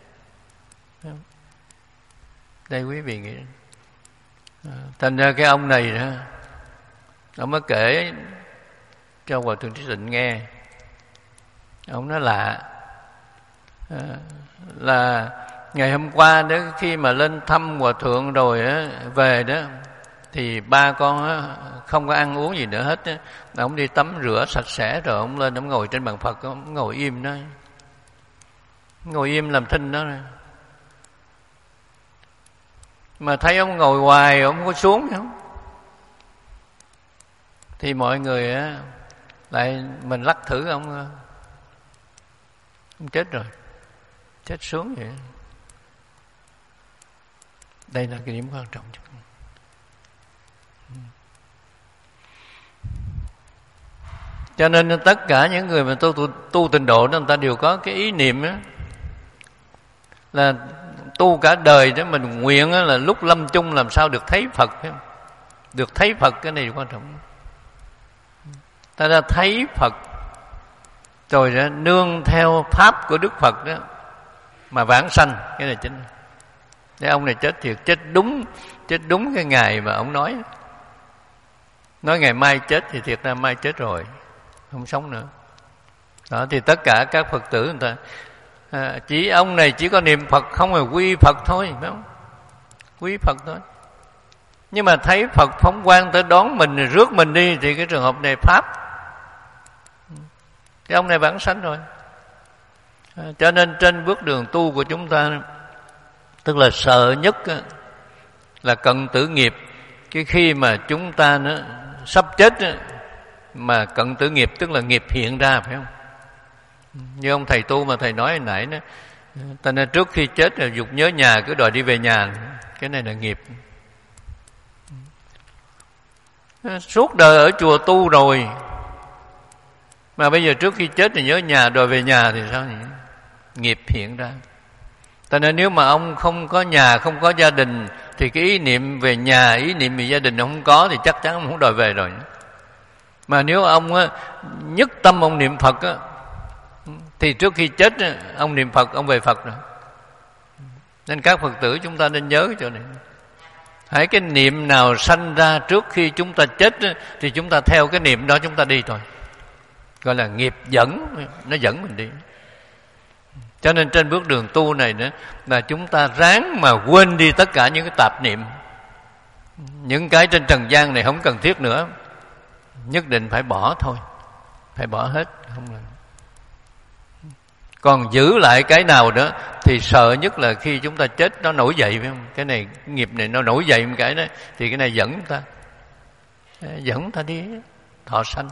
Đây quý vị nghĩ, thành ra cái ông này đó, ông mới kể cho Hòa Thượng Trí Tịnh nghe. Ông nói lạ là ngày hôm qua đó, khi mà lên thăm Hòa Thượng rồi á, về đó thì ba con á, không có ăn uống gì nữa hết á. Ông đi tắm rửa sạch sẽ rồi ông lên, ông ngồi trên bàn Phật, ông ngồi im đó, ngồi im làm thinh đó. Mà thấy ông ngồi hoài, ông không có xuống không? Thì mọi người á, lại mình lắc thử ông, ông chết rồi, chết xuống vậy. Đây là cái điểm quan trọng. Cho nên tất cả những người mà tu, tu, tu tịnh độ đó, người ta đều có cái ý niệm đó, là tu cả đời đó mình nguyện đó, là lúc lâm chung làm sao được thấy Phật, phải không? Được thấy Phật, cái này quan trọng. Ta đã thấy Phật rồi đó, nương theo pháp của Đức Phật đó mà vãng sanh, cái này chính. Cái ông này chết thiệt, chết đúng, chết đúng cái ngày mà ông nói. Nói ngày mai chết thì thiệt ra mai chết rồi, không sống nữa. Đó thì tất cả các Phật tử người ta à, chỉ ông này chỉ có niệm Phật không, là quy Phật thôi, phải không? Quy Phật thôi. Nhưng mà thấy Phật phóng quang tới đón mình rồi rước mình đi, thì cái trường hợp này pháp. Cái ông này vãng sanh rồi. À, cho nên trên bước đường tu của chúng ta, tức là sợ nhất là cận tử nghiệp. Cái khi mà chúng ta nó sắp chết mà cận tử nghiệp, tức là nghiệp hiện ra, phải không? Như ông thầy tu mà thầy nói hồi nãy đó, ta nên trước khi chết là dục nhớ nhà, cứ đòi đi về nhà. Cái này là nghiệp. Suốt đời ở chùa tu rồi mà bây giờ trước khi chết thì nhớ nhà, đòi về nhà thì sao nhỉ? Nghiệp hiện ra. Cho nên nếu mà ông không có nhà, không có gia đình, thì cái ý niệm về nhà, ý niệm về gia đình ông không có, thì chắc chắn ông không đòi về rồi. Mà nếu ông á, nhất tâm ông niệm Phật á, thì trước khi chết ông niệm Phật, ông về Phật rồi. Nên các Phật tử chúng ta nên nhớ cái chỗ này. Hãy cái niệm nào sanh ra trước khi chúng ta chết thì chúng ta theo cái niệm đó chúng ta đi thôi. Gọi là nghiệp dẫn, nó dẫn mình đi. Cho nên trên bước đường tu này nữa là chúng ta ráng mà quên đi tất cả những cái tạp niệm. Những cái trên trần gian này không cần thiết nữa. Nhất định phải bỏ thôi. Phải bỏ hết. Không là... Còn giữ lại cái nào đó thì sợ nhất là khi chúng ta chết nó nổi dậy, phải không? Cái này, cái nghiệp này nó nổi dậy một cái đó, thì cái này dẫn chúng ta, dẫn chúng ta đi thọ sanh.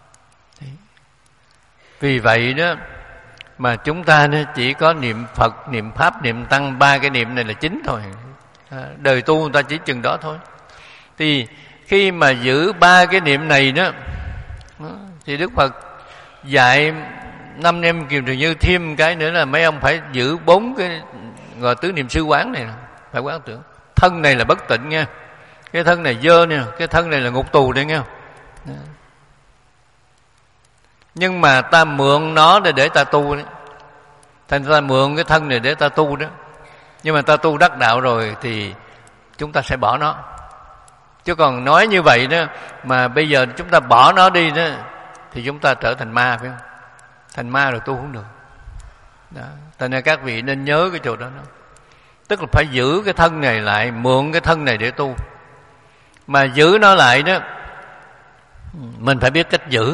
Vì vậy đó mà chúng ta chỉ có niệm Phật, niệm Pháp, niệm Tăng, ba cái niệm này là chính thôi. Đời tu người ta chỉ chừng đó thôi. Thì khi mà giữ ba cái niệm này đó, thì Đức Phật dạy năm em kiều trừ như thêm cái nữa là mấy ông phải giữ bốn cái gọi tứ niệm xứ quán này, phải quán tưởng thân này là bất tịnh nha, cái thân này dơ nha, cái thân này là ngục tù đấy nghe. Nhưng mà ta mượn nó để để ta tu đấy, thành ta mượn cái thân này để ta tu đó. Nhưng mà ta tu đắc đạo rồi thì chúng ta sẽ bỏ nó. Chứ còn nói như vậy đó mà bây giờ chúng ta bỏ nó đi đó thì chúng ta trở thành ma, phải không? Thành ma rồi tu không được đó. Cho nên các vị nên nhớ cái chỗ đó, đó tức là phải giữ cái thân này lại, mượn cái thân này để tu. Mà giữ nó lại đó mình phải biết cách giữ.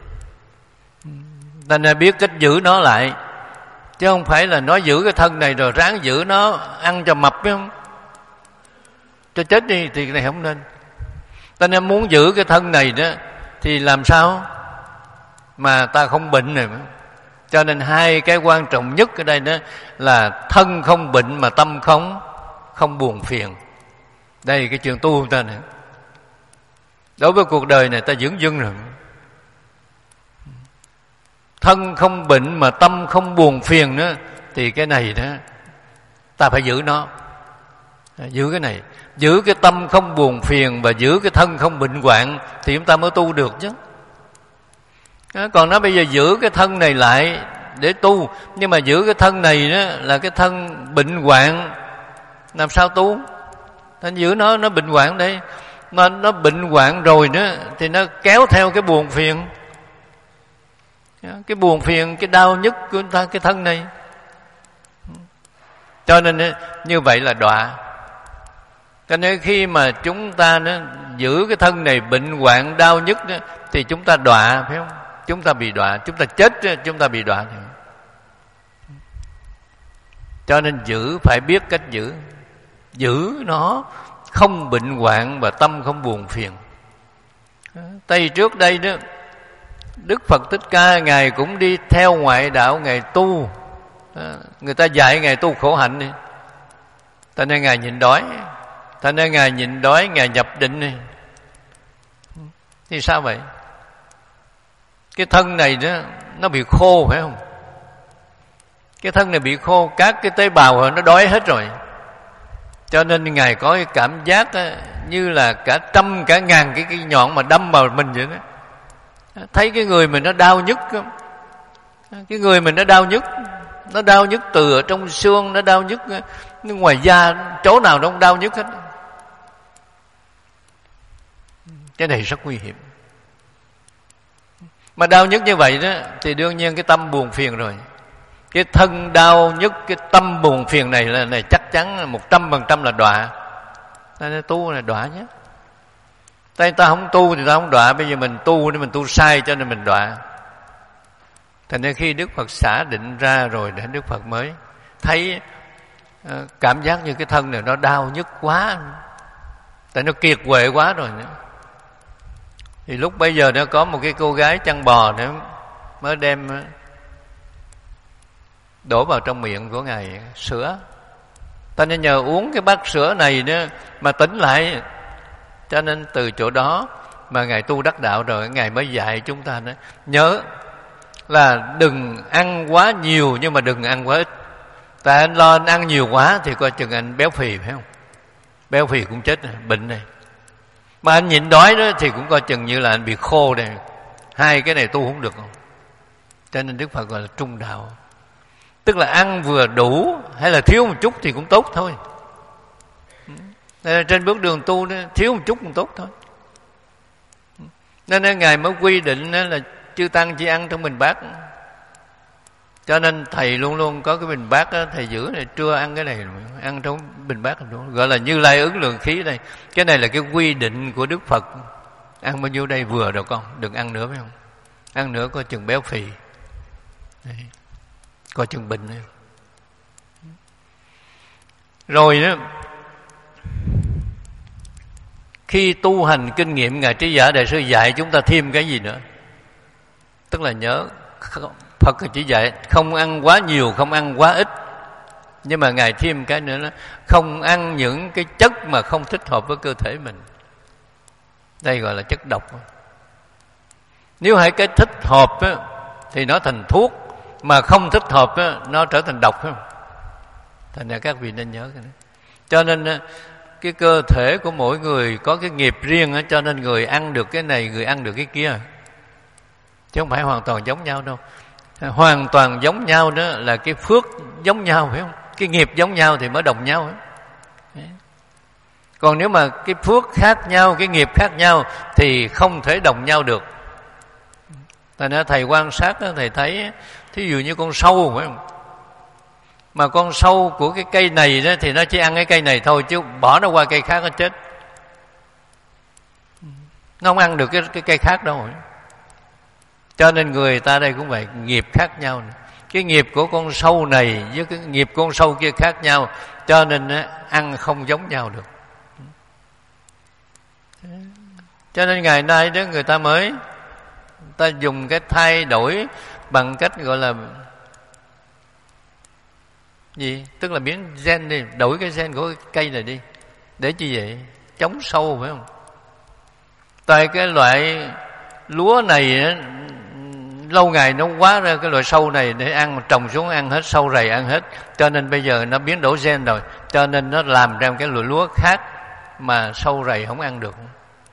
Ta nên biết cách giữ nó lại, chứ không phải là nó giữ cái thân này rồi ráng giữ nó ăn cho mập, phải không? Cho chết đi thì cái này không nên. Ta nên muốn giữ cái thân này đó thì làm sao mà ta không bệnh này. Cho nên hai cái quan trọng nhất ở đây đó là thân không bệnh mà tâm không không buồn phiền. Đây cái chuyện tu của ta này. Đối với cuộc đời này ta dưỡng dưng rồi. Thân không bệnh mà tâm không buồn phiền nữa thì cái này đó ta phải giữ nó. Giữ cái này, giữ cái tâm không buồn phiền và giữ cái thân không bệnh hoạn thì chúng ta mới tu được chứ. Còn nó bây giờ giữ cái thân này lại để tu, nhưng mà giữ cái thân này đó là cái thân bệnh hoạn, làm sao tu? Nó giữ nó nó bệnh hoạn đấy, mà nó bệnh hoạn rồi đó thì nó kéo theo cái buồn phiền, cái buồn phiền, cái đau nhức của người ta, cái thân này. Cho nên như vậy là đọa. Cho nên khi mà chúng ta nó giữ cái thân này bệnh hoạn đau nhức đó, thì chúng ta đọa, phải không? Chúng ta bị đọa, chúng ta chết, chúng ta bị đọa. Cho nên giữ, phải biết cách giữ. Giữ nó không bệnh hoạn và tâm không buồn phiền. Tại trước đây đó Đức Phật Thích Ca Ngài cũng đi theo ngoại đạo, Ngài tu. Người ta dạy Ngài tu khổ hạnh đi, cho nên Ngài nhịn đói. Cho nên Ngài nhịn đói, Ngài nhập định đi. Thì sao vậy? Cái thân này đó nó bị khô, phải không? Cái thân này bị khô, các cái tế bào nó đói hết rồi. Cho nên Ngài có cái cảm giác đó, như là cả trăm cả ngàn cái, cái nhọn mà đâm vào mình vậy đó. Thấy cái người mình nó đau nhức, cái người mình nó đau nhức, nó đau nhức từ ở trong xương, nó đau nhức ngoài da, chỗ nào nó không đau nhức hết. Cái này rất nguy hiểm. Mà đau nhức như vậy đó thì đương nhiên cái tâm buồn phiền rồi. Cái thân đau nhức, cái tâm buồn phiền này là này chắc chắn một trăm phần trăm là đọa. Ta nói tu là đọa nhé. Tại ta không tu thì ta không đọa. Bây giờ mình tu để mình tu sai cho nên mình đọa. Thành nên khi Đức Phật xả định ra rồi để Đức Phật mới thấy uh, cảm giác như cái thân này nó đau nhức quá, tại nó kiệt quệ quá rồi nữa. Thì lúc bây giờ nó có một cái cô gái chăn bò nữa mới đem uh, đổ vào trong miệng của Ngài sữa. Ta nên nhờ uống cái bát sữa này nữa mà tỉnh lại. Cho nên từ chỗ đó mà Ngài tu đắc đạo rồi, Ngài mới dạy chúng ta nữa, nhớ là đừng ăn quá nhiều nhưng mà đừng ăn quá ít. Tại anh lo anh ăn nhiều quá thì coi chừng anh béo phì, phải không? Béo phì cũng chết, bệnh này. Mà anh nhịn đói đó thì cũng coi chừng như là anh bị khô này. Hai cái này tu không được không? Cho nên Đức Phật gọi là trung đạo. Tức là ăn vừa đủ hay là thiếu một chút thì cũng tốt thôi. Trên bước đường tu đó, thiếu một chút cũng tốt thôi. Nên Ngài mới quy định là chư tăng chỉ ăn trong bình bát. Cho nên thầy luôn luôn có cái bình bát đó, thầy giữ này trưa ăn cái này, ăn trong bình bát đó. Gọi là Như Lai ứng lượng khí đây. Cái này là cái quy định của Đức Phật. Ăn bao nhiêu đây vừa rồi con, đừng ăn nữa, phải không? Ăn nữa có chừng béo phì, đây, có chừng bệnh này. Rồi đó, khi tu hành kinh nghiệm, Ngài Trí Giả Đại Sư dạy chúng ta thêm cái gì nữa? Tức là nhớ Phật chỉ dạy không ăn quá nhiều, không ăn quá ít. Nhưng mà Ngài thêm cái nữa là không ăn những cái chất mà không thích hợp với cơ thể mình. Đây gọi là chất độc. Nếu hai cái thích hợp á, thì nó thành thuốc, mà không thích hợp á, nó trở thành độc. Thành ra các vị nên nhớ cái đó. Cho nên cái cơ thể của mỗi người có cái nghiệp riêng, cho nên người ăn được cái này, người ăn được cái kia, chứ không phải hoàn toàn giống nhau đâu. Hoàn toàn giống nhau đó là cái phước giống nhau, phải không? Cái nghiệp giống nhau thì mới đồng nhau. Còn nếu mà cái phước khác nhau, cái nghiệp khác nhau thì không thể đồng nhau được. Thành ra thầy quan sát, thầy thấy thí dụ như con sâu, phải không? Mà con sâu của cái cây này đó thì nó chỉ ăn cái cây này thôi, chứ bỏ nó qua cây khác nó chết. Nó không ăn được cái, cái cây khác đâu. Cho nên người ta đây cũng vậy, nghiệp khác nhau. Cái nghiệp của con sâu này với cái nghiệp của con sâu kia khác nhau, cho nên ăn không giống nhau được. Cho nên ngày nay đó người ta mới người ta dùng cái thay đổi bằng cách gọi là gì? Tức là biến gen đi, đổi cái gen của cái cây này đi. Để chi vậy? Chống sâu, phải không? Tại cái loại lúa này lâu ngày nó quá ra cái loại sâu này để ăn, trồng xuống ăn hết, sâu rầy ăn hết. Cho nên bây giờ nó biến đổi gen rồi, cho nên nó làm ra cái loại lúa khác mà sâu rầy không ăn được.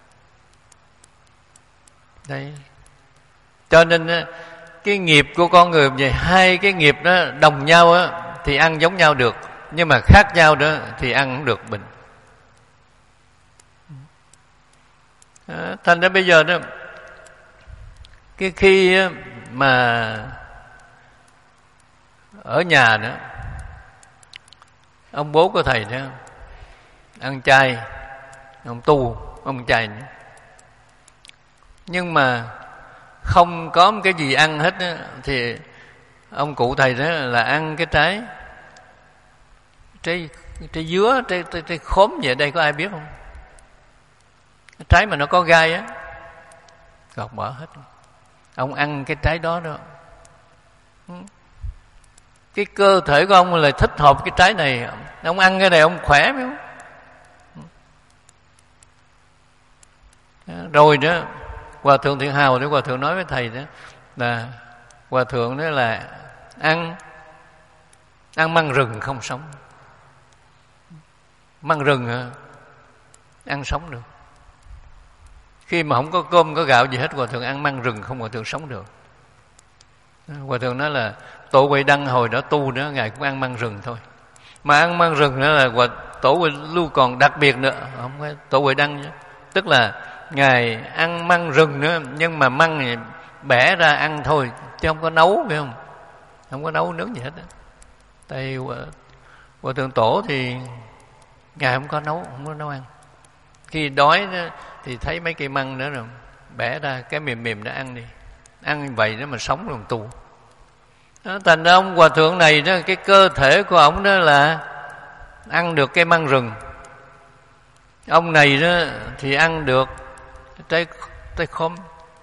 Đấy. Cho nên cái nghiệp của con người vậy, hai cái nghiệp đó đồng nhau á thì ăn giống nhau được, nhưng mà khác nhau đó thì ăn không được bình. À, thành ra bây giờ đó, cái khi mà ở nhà đó, ông bố của thầy đó ăn chay, ông tu, ông chay nữa. Nhưng mà không có một cái gì ăn hết đó, thì ông cụ thầy đó là ăn cái trái trái trái dứa, trái, trái, trái khóm vậy. Đây có ai biết không? Cái trái mà nó có gai á, gọt bỏ hết. Ông ăn cái trái đó đó. Cái cơ thể của ông là thích hợp cái trái này, ông ăn cái này ông khỏe phải không? Rồi đó, Hòa thượng Thiện Hào đó, Hòa thượng nói với thầy đó là Hòa thượng đó là ăn ăn măng rừng không sống. Măng rừng hả? Ăn sống được. Khi mà không có cơm có gạo gì hết, Hòa thượng ăn măng rừng không, Hòa thượng sống được. Hòa thượng nói là Tổ Huệ Đăng hồi đó tu đó, ngài cũng ăn măng rừng thôi. Mà ăn măng rừng nữa là Hòa Tổ Huệ Lưu còn đặc biệt nữa, không phải Tổ Huệ Đăng nữa. Tức là ngài ăn măng rừng nữa, nhưng mà măng này bẻ ra ăn thôi, chứ không có nấu, phải không? Không có nấu nướng gì hết đó. Tại Hòa thượng Tổ thì ngài không có nấu, không có nấu ăn. Khi đói đó, thì thấy mấy cây măng nữa rồi bẻ ra cái mềm mềm đã ăn đi. Ăn vậy đó mà sống rồi tu. Đó, thành ra ông Hòa thượng này đó, cái cơ thể của ông đó là ăn được cây măng rừng. Ông này đó thì ăn được trái trái khóm.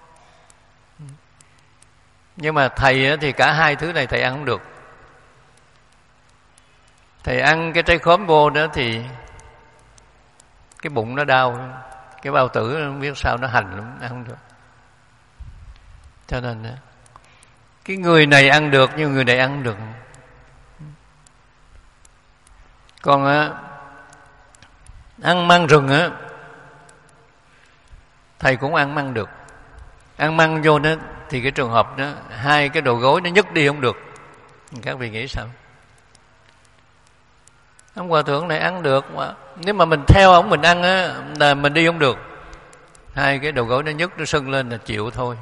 Nhưng mà thầy thì cả hai thứ này thầy ăn không được. Thầy ăn cái trái khóm vô đó thì cái bụng nó đau, cái bao tử nó không biết sao nó hành lắm, ăn không được. Cho nên cái người này ăn được nhưng người này ăn không được. Còn ăn măng rừng á, thầy cũng ăn măng được. Ăn măng vô đó thì cái trường hợp đó hai cái đầu gối nó nhấc đi không được. Các vị nghĩ sao? Ông Hòa thượng này ăn được mà nếu mà mình theo ông mình ăn á là mình đi không được. Hai cái đầu gối nó nhấc nó sưng lên là chịu thôi.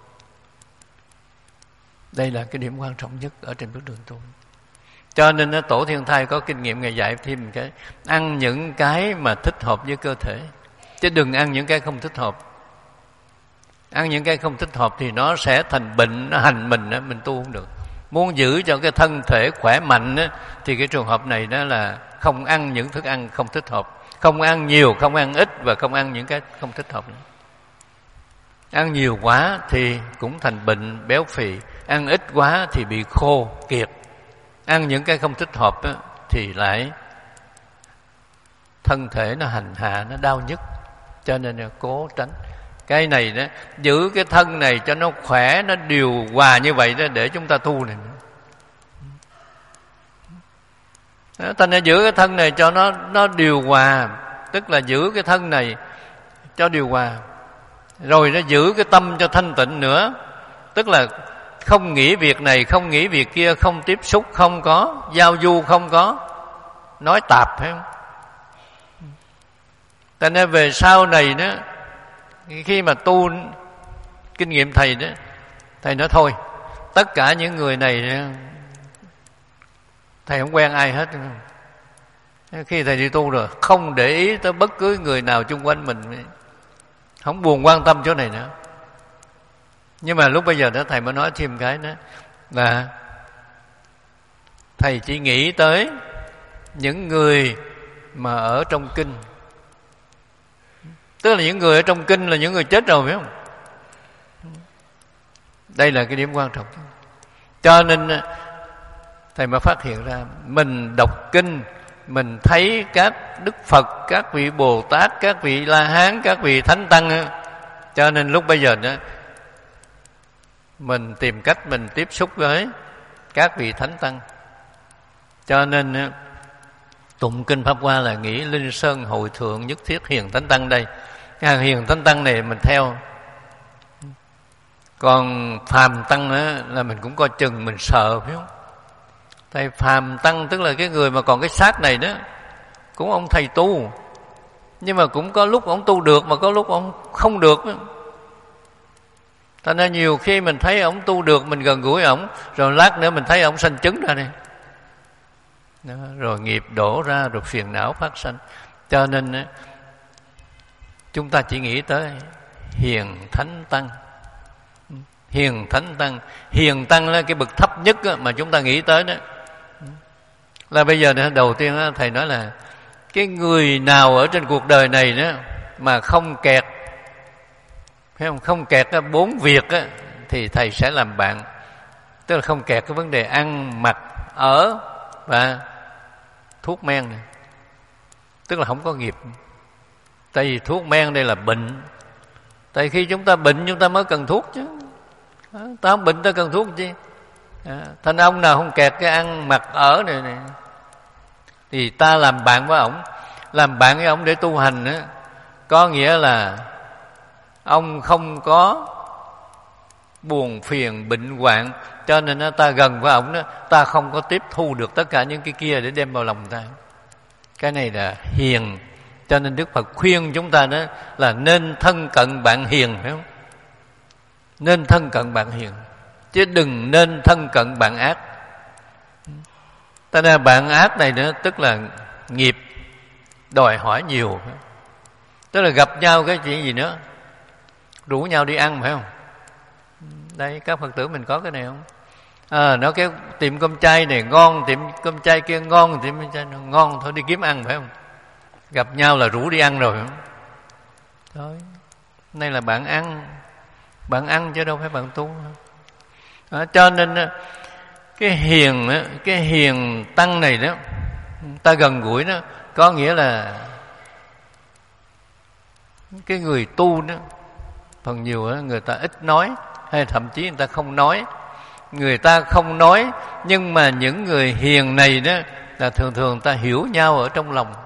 Đây là cái điểm quan trọng nhất ở trên bước đường tu. Cho nên đó, Tổ Thiên Thai có kinh nghiệm Ngài dạy thêm cái ăn những cái mà thích hợp với cơ thể, chứ đừng ăn những cái không thích hợp. Ăn những cái không thích hợp thì nó sẽ thành bệnh, nó hành mình, mình tu không được. Muốn giữ cho cái thân thể khỏe mạnh thì cái trường hợp này đó là không ăn những thức ăn không thích hợp. Không ăn nhiều, không ăn ít và không ăn những cái không thích hợp nữa. Ăn nhiều quá thì cũng thành bệnh béo phì, ăn ít quá thì bị khô kiệt. Ăn những cái không thích hợp đó, thì lại thân thể nó hành hạ, nó đau nhức. Cho nên là cố tránh. Cái này đó, giữ cái thân này cho nó khỏe, nó điều hòa như vậy đó để chúng ta tu này. Ta nên giữ cái thân này cho nó nó điều hòa, tức là giữ cái thân này cho điều hòa, rồi nó giữ cái tâm cho thanh tịnh nữa, tức là không nghĩ việc này, không nghĩ việc kia, không tiếp xúc, không có giao du, không có nói tạp, phải không? Cho nên về sau này đó, khi mà tu kinh nghiệm thầy đó, thầy nói thôi, tất cả những người này thầy không quen ai hết. Khi thầy đi tu rồi, không để ý tới bất cứ người nào chung quanh mình, không buồn quan tâm chỗ này nữa. Nhưng mà lúc bây giờ đó thầy mới nói thêm cái đó là thầy chỉ nghĩ tới những người mà ở trong kinh, tức là những người ở trong kinh là những người chết rồi, phải không? Đây là cái điểm quan trọng. Cho nên thầy mới phát hiện ra mình đọc kinh, mình thấy các Đức Phật, các vị Bồ Tát, các vị La Hán, các vị Thánh Tăng. Cho nên lúc bây giờ đó mình tìm cách mình tiếp xúc với các vị Thánh Tăng. Cho nên tụng kinh Pháp Hoa là nghĩ Linh Sơn Hội Thượng Nhất Thiết Hiền Thánh Tăng đây. Cái hàng Hiền Thánh Tăng này mình theo. Còn Phàm Tăng đó, là mình cũng coi chừng, mình sợ, phải không? Thầy Phàm Tăng tức là cái người mà còn cái xác này đó, cũng ông thầy tu, nhưng mà cũng có lúc ông tu được, mà có lúc ông không được. Cho nên nhiều khi mình thấy ông tu được, mình gần gũi ông, rồi lát nữa mình thấy ông sanh chứng ra này đó, rồi nghiệp đổ ra, rồi phiền não phát sanh. Cho nên chúng ta chỉ nghĩ tới Hiền Thánh Tăng. Hiền Thánh Tăng, Hiền Tăng là cái bậc thấp nhất mà chúng ta nghĩ tới đó. Là bây giờ đầu tiên thầy nói là cái người nào ở trên cuộc đời này đó mà không kẹt, phải không? Không kẹt bốn việc á, thì thầy sẽ làm bạn. Tức là không kẹt cái vấn đề ăn, mặc, ở và thuốc men này. Tức là không có nghiệp. Tại vì thuốc men đây là bệnh. Tại khi chúng ta bệnh chúng ta mới cần thuốc chứ. Ta không bệnh ta cần thuốc chi. À, thành ông nào không kẹt cái ăn, mặc, ở này này thì ta làm bạn với ổng. Làm bạn với ổng để tu hành á, có nghĩa là ông không có buồn phiền bệnh hoạn, cho nên ta gần với ổng đó, ta không có tiếp thu được tất cả những cái kia để đem vào lòng ta. Cái này là hiền. Cho nên Đức Phật khuyên chúng ta đó là nên thân cận bạn hiền, phải không? Nên thân cận bạn hiền, chứ đừng nên thân cận bạn ác. Ta nên bạn ác này nữa, tức là nghiệp đòi hỏi nhiều. Tức là gặp nhau cái chuyện gì nữa, rủ nhau đi ăn, phải không? Đây các Phật tử mình có cái này không? À, nó cái tiệm cơm chay này ngon, tiệm cơm chay kia ngon, tiệm cơm chay ngon, thôi đi kiếm ăn, phải không? Gặp nhau là rủ đi ăn rồi, phải không? Thôi, đây là bạn ăn, bạn ăn chứ đâu phải bạn tu. À, cho nên cái hiền, cái hiền tăng này đó, ta gần gũi đó, có nghĩa là cái người tu đó, phần nhiều đó, người ta ít nói, hay thậm chí người ta không nói. Người ta không nói, nhưng mà những người hiền này đó là thường thường ta hiểu nhau ở trong lòng.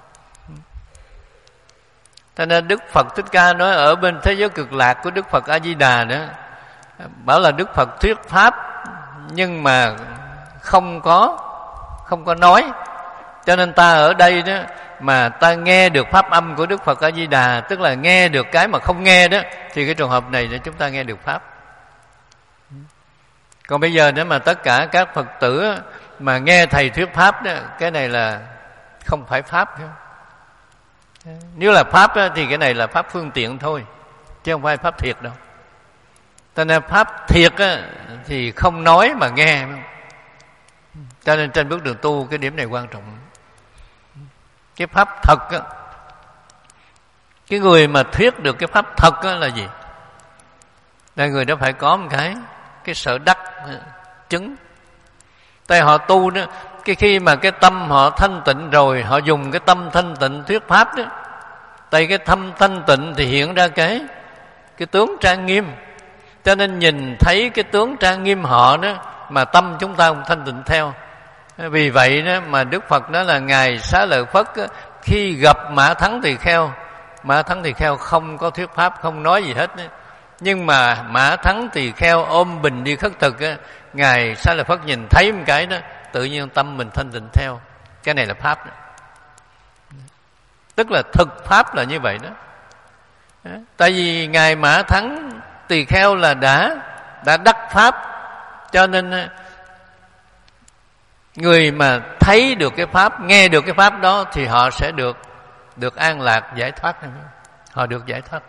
Cho nên Đức Phật Thích Ca nói ở bên thế giới cực lạc của Đức Phật A Di Đà đó, bảo là Đức Phật thuyết pháp nhưng mà không có không có nói. Cho nên ta ở đây đó mà ta nghe được pháp âm của Đức Phật A Di Đà, tức là nghe được cái mà không nghe đó, thì cái trường hợp này để chúng ta nghe được pháp. Còn bây giờ nếu mà tất cả các Phật tử mà nghe thầy thuyết pháp đó, cái này là không phải pháp. Nếu là pháp đó, thì cái này là pháp phương tiện thôi, chứ không phải pháp thiệt đâu. Cho nên pháp thiệt á, thì không nói mà nghe. Cho nên trên bước đường tu cái điểm này quan trọng. Cái pháp thật á, cái người mà thuyết được cái pháp thật á là gì? Là người đó phải có một cái cái sở đắc chứng. Tại họ tu đó, cái khi mà cái tâm họ thanh tịnh rồi, họ dùng cái tâm thanh tịnh thuyết pháp đó. Tại cái tâm thanh tịnh thì hiện ra cái cái tướng trang nghiêm. Cho nên nhìn thấy cái tướng trang nghiêm họ đó mà tâm chúng ta cũng thanh tịnh theo. Vì vậy đó mà Đức Phật nói là Ngài Xá Lợi Phất khi gặp Mã Thắng Tỳ Kheo, Mã Thắng Tỳ Kheo không có thuyết pháp, không nói gì hết đó. Nhưng mà Mã Thắng Tỳ Kheo ôm bình đi khất thực á, Ngài Xá Lợi Phất nhìn thấy một cái đó, tự nhiên tâm mình thanh tịnh theo. Cái này là pháp đó. Tức là thực pháp là như vậy đó. Tại vì Ngài Mã Thắng Tỳ Kheo là đã đã đắc pháp, cho nên người mà thấy được cái pháp, nghe được cái pháp đó thì họ sẽ được được an lạc, giải thoát. Họ được giải thoát.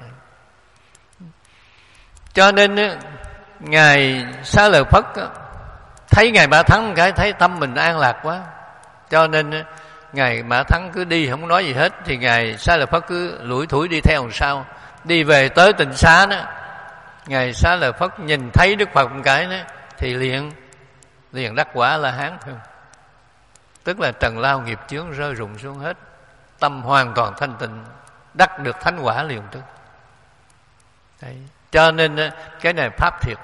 Cho nên Ngài Xá Lợi Phất thấy Ngài Mã Thắng một cái, thấy tâm mình an lạc quá, cho nên Ngài Mã Thắng cứ đi không nói gì hết, thì Ngài Xá Lợi Phất cứ lủi thủi đi theo làm sao. Đi về tới Tịnh Xá đó, Ngài Xá Lợi Phất nhìn thấy Đức Phật một cái đó, thì liền liền đắc quả La Hán thôi. Tức là trần lao nghiệp chướng rơi rụng xuống hết, tâm hoàn toàn thanh tịnh, đắc được thánh quả liền tức. Đấy. Cho nên cái này pháp thiệt.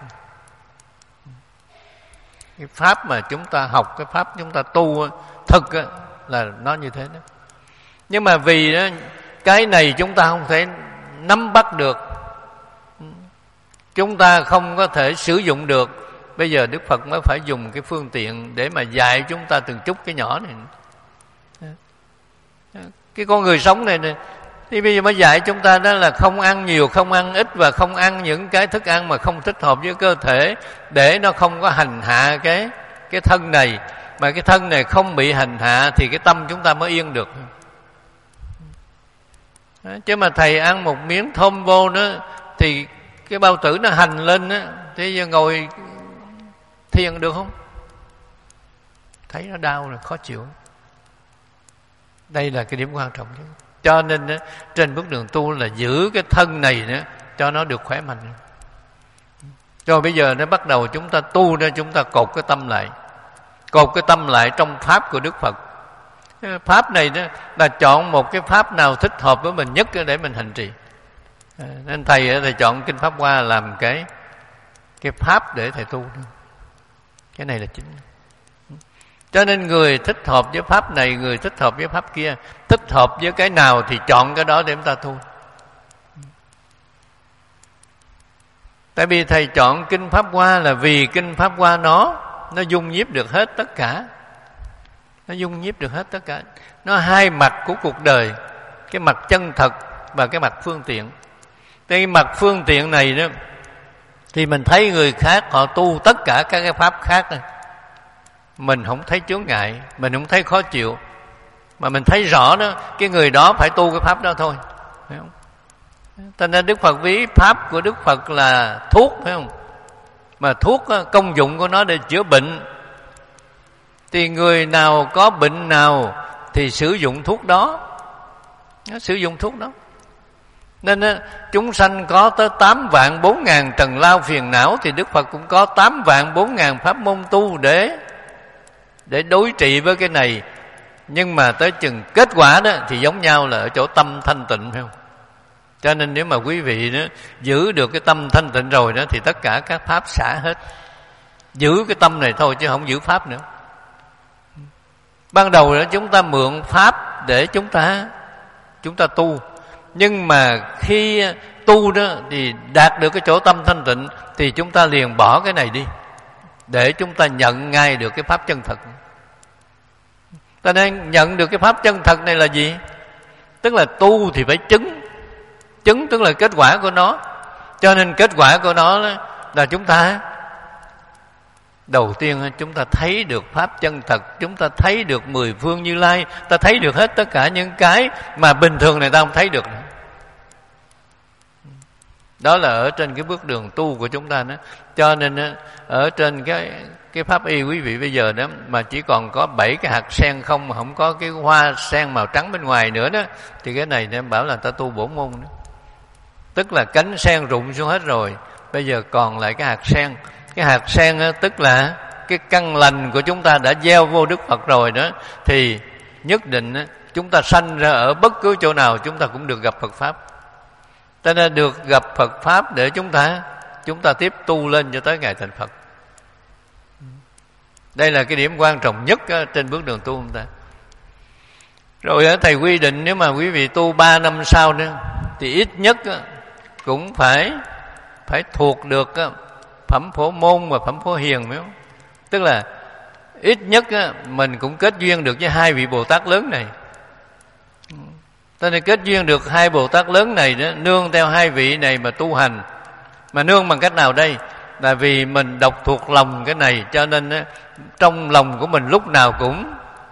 Cái pháp mà chúng ta học, cái pháp chúng ta tu thực là nó như thế đó. Nhưng mà vì đó, cái này chúng ta không thể nắm bắt được, chúng ta không có thể sử dụng được. Bây giờ Đức Phật mới phải dùng cái phương tiện để mà dạy chúng ta từng chút cái nhỏ này. Cái con người sống này, này thì bây giờ mới dạy chúng ta đó là không ăn nhiều, không ăn ít, và không ăn những cái thức ăn mà không thích hợp với cơ thể, để nó không có hành hạ cái cái thân này. Mà cái thân này không bị hành hạ thì cái tâm chúng ta mới yên được. Đó, chứ mà thầy ăn một miếng thơm vô nữa thì cái bao tử nó hành lên đó, thì giờ ngồi thiền được không? Thấy nó đau là khó chịu. Đây là cái điểm quan trọng nhất. Cho nên đó, trên bước đường tu là giữ cái thân này nữa cho nó được khỏe mạnh. Rồi bây giờ nó bắt đầu chúng ta tu ra, chúng ta cột cái tâm lại, cột cái tâm lại trong pháp của Đức Phật. Pháp này đó là chọn một cái pháp nào thích hợp với mình nhất để mình hành trì. Nên thầy thầy chọn Kinh Pháp Hoa làm cái cái pháp để thầy tu. Cái này là chính. Cho nên người thích hợp với pháp này, người thích hợp với pháp kia, thích hợp với cái nào thì chọn cái đó để chúng ta tu. Tại vì thầy chọn Kinh Pháp Hoa là vì Kinh Pháp Hoa nó nó dung nhiếp được hết tất cả. Nó dung nhiếp được hết tất cả. Nó hai mặt của cuộc đời, cái mặt chân thật và cái mặt phương tiện. Cái mặt phương tiện này đó thì mình thấy người khác họ tu tất cả các cái pháp khác này, mình không thấy chướng ngại, mình không thấy khó chịu, mà mình thấy rõ đó, cái người đó phải tu cái pháp đó thôi, phải không? Cho nên Đức Phật ví pháp của Đức Phật là thuốc, phải không? Mà thuốc công dụng của nó để chữa bệnh, thì người nào có bệnh nào thì sử dụng thuốc đó, sử dụng thuốc đó. Nên chúng sanh có tới tám vạn bốn ngàn trần lao phiền não, thì Đức Phật cũng có tám vạn bốn ngàn pháp môn tu để để đối trị với cái này. Nhưng mà tới chừng kết quả đó thì giống nhau là ở chỗ tâm thanh tịnh, phải không? Cho nên nếu mà quý vị đó giữ được cái tâm thanh tịnh rồi đó thì tất cả các pháp xả hết. Giữ cái tâm này thôi chứ không giữ pháp nữa. Ban đầu đó chúng ta mượn pháp để chúng ta chúng ta tu, nhưng mà khi tu đó thì đạt được cái chỗ tâm thanh tịnh thì chúng ta liền bỏ cái này đi để chúng ta nhận ngay được cái pháp chân thật. Ta nên nhận được cái pháp chân thật này là gì? Tức là tu thì phải chứng. Chứng tức là kết quả của nó. Cho nên kết quả của nó là chúng ta đầu tiên chúng ta thấy được pháp chân thật, chúng ta thấy được mười phương Như Lai, ta thấy được hết tất cả những cái mà bình thường này ta không thấy được nữa. Đó là ở trên cái bước đường tu của chúng ta đó. Cho nên ở trên cái cái pháp y quý vị bây giờ đó mà chỉ còn có bảy cái hạt sen không, mà không có cái hoa sen màu trắng bên ngoài nữa đó, thì cái này em bảo là ta tu bổ môn đó. Tức là cánh sen rụng xuống hết rồi, bây giờ còn lại cái hạt sen. Cái hạt sen đó, tức là cái căn lành của chúng ta đã gieo vô Đức Phật rồi đó, thì nhất định đó, chúng ta sanh ra ở bất cứ chỗ nào chúng ta cũng được gặp Phật Pháp. Cho nên được gặp Phật Pháp để chúng ta chúng ta tiếp tu lên cho tới ngày thành Phật. Đây là cái điểm quan trọng nhất trên bước đường tu của chúng ta. Rồi thầy quy định nếu mà quý vị tu ba năm sau nữa thì ít nhất cũng phải phải thuộc được Phẩm Phổ Môn và Phẩm Phổ Hiền, phải không? Tức là ít nhất mình cũng kết duyên được với hai vị Bồ Tát lớn này. Cho nên kết duyên được hai Bồ Tát lớn này đó, nương theo hai vị này mà tu hành. Mà nương bằng cách nào đây? Là vì mình đọc thuộc lòng cái này, cho nên đó, trong lòng của mình lúc nào cũng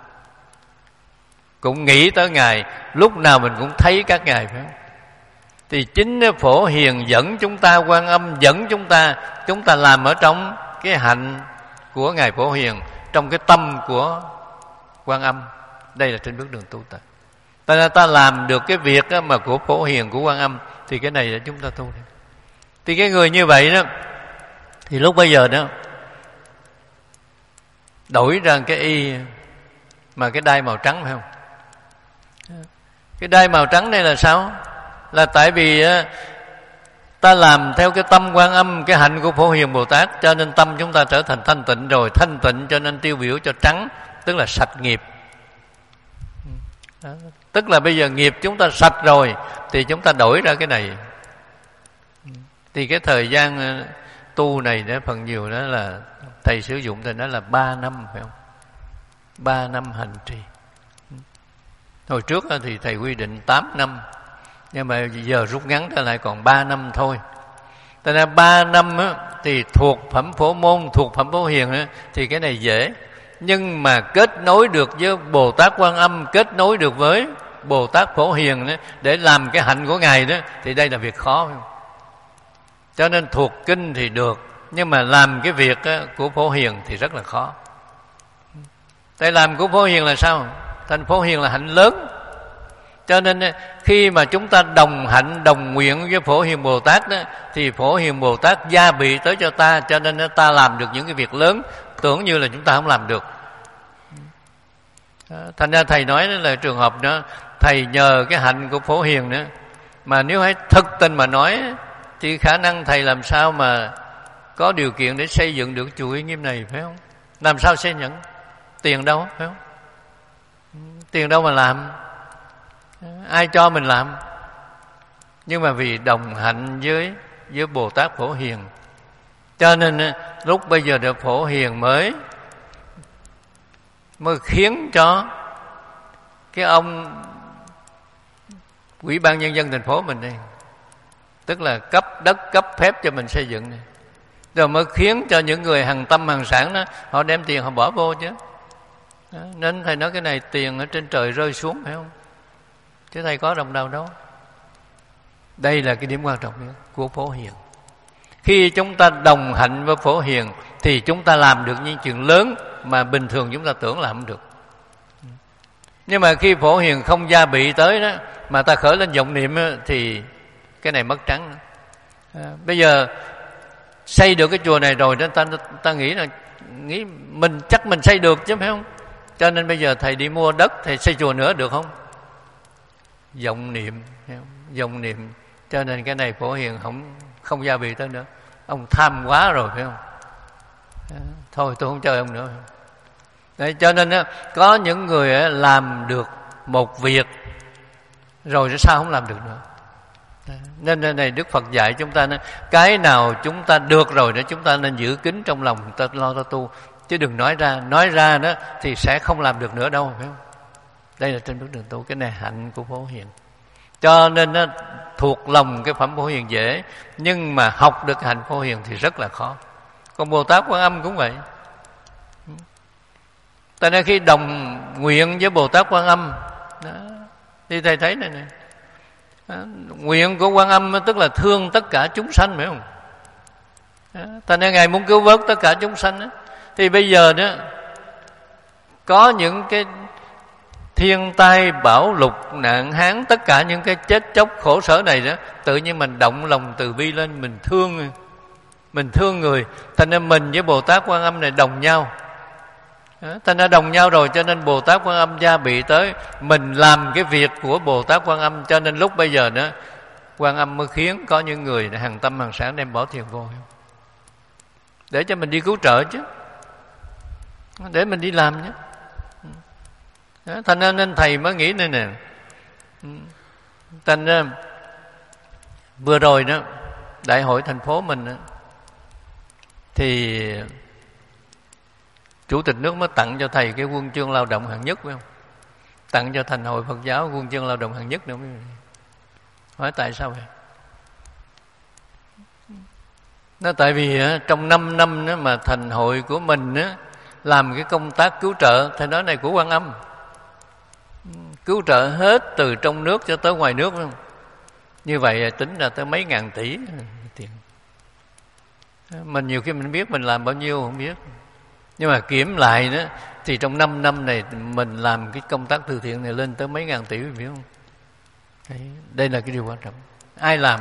cũng nghĩ tới Ngài, lúc nào mình cũng thấy các Ngài, phải không? Thì chính Phổ Hiền dẫn chúng ta, Quan Âm dẫn chúng ta, chúng ta làm ở trong cái hạnh của Ngài Phổ Hiền, trong cái tâm của Quan Âm. Đây là trên bước đường tu ta. Ta ta làm được cái việc mà của Phổ Hiền, của Quan Âm, thì cái này là chúng ta tu. Thì cái người như vậy đó, thì lúc bây giờ đó đổi ra cái y mà cái đai màu trắng, phải không? Cái đai màu trắng này là sao? Là tại vì ta làm theo cái tâm Quan Âm, cái hạnh của Phổ Hiền Bồ Tát, cho nên tâm chúng ta trở thành thanh tịnh rồi. Thanh tịnh cho nên tiêu biểu cho trắng, tức là sạch nghiệp. Đó. Tức là bây giờ nghiệp chúng ta sạch rồi thì chúng ta đổi ra cái này. Thì cái thời gian tu này đó, phần nhiều đó là thầy sử dụng thì nó là ba năm, phải không? Ba năm hành trì. Hồi trước thì thầy quy định tám năm, nhưng mà giờ rút ngắn trở lại còn ba năm thôi. Tại ra ba năm á, thì thuộc Phẩm Phổ Môn, thuộc Phẩm Phổ Hiền á, thì cái này dễ. Nhưng mà kết nối được với Bồ Tát Quan Âm, kết nối được với Bồ Tát Phổ Hiền đó, để làm cái hạnh của Ngài đó, thì đây là việc khó, phải không? Cho nên thuộc kinh thì được, nhưng mà làm cái việc của Phổ Hiền thì rất là khó. Tại làm của Phổ Hiền là sao? Thành Phổ Hiền là hạnh lớn. Cho nên khi mà chúng ta đồng hạnh, đồng nguyện với Phổ Hiền Bồ Tát đó, thì Phổ Hiền Bồ Tát gia bị tới cho ta, cho nên ta làm được những cái việc lớn tưởng như là chúng ta không làm được. Thành ra thầy nói đó là trường hợp đó, thầy nhờ cái hạnh của Phổ Hiền nữa, mà nếu hãy thực tình mà nói thì khả năng thầy làm sao mà có điều kiện để xây dựng được chùa Uy Nghiêm này, phải không? Làm sao xây nhận? Tiền đâu, phải không? Tiền đâu mà làm? Ai cho mình làm? Nhưng mà vì đồng hạnh với với Bồ Tát Phổ Hiền, cho nên lúc bây giờ được Phổ Hiền mới mới khiến cho cái ông Ủy ban Nhân dân thành phố mình đây, tức là cấp đất, cấp phép cho mình xây dựng này, rồi mới khiến cho những người hằng tâm hằng sản đó, họ đem tiền họ bỏ vô chứ. Đó, nên thầy nói cái này tiền ở trên trời rơi xuống, phải không? Chứ thầy có đồng nào đâu. Đây là cái điểm quan trọng nhất của Phổ Hiền. Khi chúng ta đồng hạnh với Phổ Hiền thì chúng ta làm được những chuyện lớn mà bình thường chúng ta tưởng làm không được. Nhưng mà khi Phổ Hiền không gia bị tới đó, mà ta khởi lên vọng niệm đó, thì cái này mất trắng. À, bây giờ xây được cái chùa này rồi đó, ta, ta nghĩ là nghĩ mình chắc mình xây được chứ, phải không? Cho nên bây giờ thầy đi mua đất, thầy xây chùa nữa được không? Vọng niệm, vọng niệm. Cho nên cái này Phổ Hiền không không gia bị tới nữa. Ông tham quá rồi, phải không? À, thôi tôi không chơi ông nữa. Đấy, cho nên á, có những người á, làm được một việc rồi sao không làm được nữa. Nên đây này Đức Phật dạy chúng ta, cái nào chúng ta được rồi đó chúng ta nên giữ kín trong lòng, ta lo ta tu, chứ đừng nói ra. Nói ra đó thì sẽ không làm được nữa đâu, phải không? Đây là trên bước đường tu. Cái này hạnh của Phổ Hiền. Cho nên nó thuộc lòng cái phẩm Phổ Hiền dễ, nhưng mà học được hạnh Phổ Hiền thì rất là khó. Còn Bồ Tát Quan Âm cũng vậy. Tại nên khi đồng nguyện với Bồ Tát Quan Âm đó, thì thầy thấy này này, đó, nguyện của Quan Âm tức là thương tất cả chúng sanh, phải không? Tại nên Ngài muốn cứu vớt tất cả chúng sanh đó. Thì bây giờ đó có những cái thiên tai bão lục nạn hán, tất cả những cái chết chóc khổ sở này đó, tự nhiên mình động lòng từ bi lên, mình thương mình thương người. Thành ra mình với Bồ Tát Quan Âm này đồng nhau. Thành ra đồng nhau rồi, cho nên Bồ Tát Quan Âm gia bị tới, mình làm cái việc của Bồ Tát Quan Âm. Cho nên lúc bây giờ đó Quan Âm mới khiến có những người hàng tâm hàng sản đem bỏ tiền vô để cho mình đi cứu trợ chứ. để mình đi làm nhé. Đó, thành ra nên thầy mới nghĩ đây nè. Thành ra vừa rồi đó, đại hội thành phố mình đó, thì chủ tịch nước mới tặng cho thầy cái huân chương lao động hạng nhất, phải không? Tặng cho Thành hội Phật giáo huân chương lao động hạng nhất nữa. Hỏi tại sao vậy? Nó tại vì trong năm năm đó mà thành hội của mình đó, làm cái công tác cứu trợ, thầy nói này của Quan Âm, cứu trợ hết từ trong nước cho tới ngoài nước, phải không? Như vậy tính ra tới mấy ngàn tỷ tiền. Mình nhiều khi mình biết mình làm bao nhiêu không biết, nhưng mà kiểm lại đó thì trong năm năm này mình làm cái công tác từ thiện này lên tới mấy ngàn tỷ, biết không? Đấy, đây là cái điều quan trọng. Ai làm?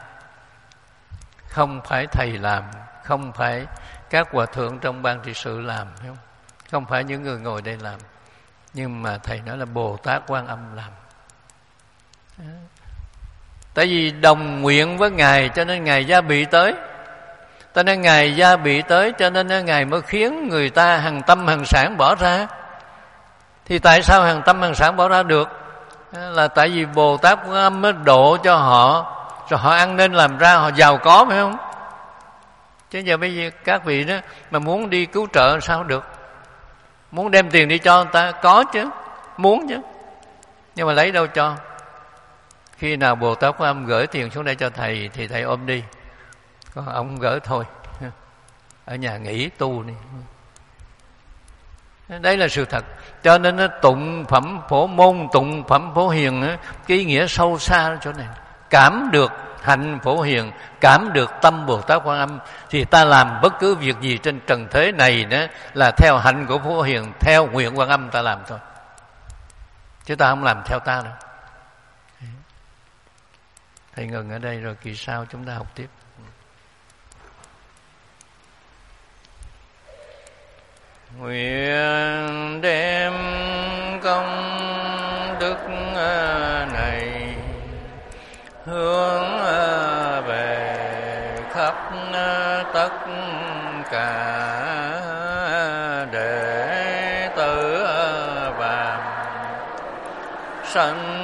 Không phải thầy làm, không phải các hòa thượng trong ban trị sự làm, phải không? Không phải những người ngồi đây làm, nhưng mà thầy nói là Bồ Tát Quan Âm làm. Đó. Tại vì đồng nguyện với Ngài cho nên Ngài gia bị tới. Cho nên Ngài gia bị tới cho nên Ngài mới khiến người ta hằng tâm hằng sản bỏ ra. Thì tại sao hằng tâm hằng sản bỏ ra được? Là tại vì Bồ Tát Quan Âm mới độ cho họ, rồi họ ăn nên làm ra, họ giàu có, phải không? Chứ giờ bây giờ các vị đó mà muốn đi cứu trợ sao được? Muốn đem tiền đi cho người ta có chứ, muốn chứ, nhưng mà lấy đâu cho? Khi nào Bồ Tát Quan Âm gửi tiền xuống đây cho thầy thì thầy ôm đi, còn ông gửi thôi, ở nhà nghỉ tu đi. Đấy là sự thật. Cho nên nó tụng phẩm Phổ Môn, tụng phẩm Phổ Hiền đó, cái ý nghĩa sâu xa ở chỗ này. Cảm được hạnh Phổ Hiền, cảm được tâm Bồ Tát Quan Âm, thì ta làm bất cứ việc gì trên trần thế này đó là theo hạnh của Phổ Hiền, theo nguyện Quan Âm ta làm thôi, chứ ta không làm theo ta đâu. Thầy ngừng ở đây rồi kỳ sau chúng ta học tiếp. Nguyện đem công đức này hướng về khắp tất cả đệ tử vàng sanh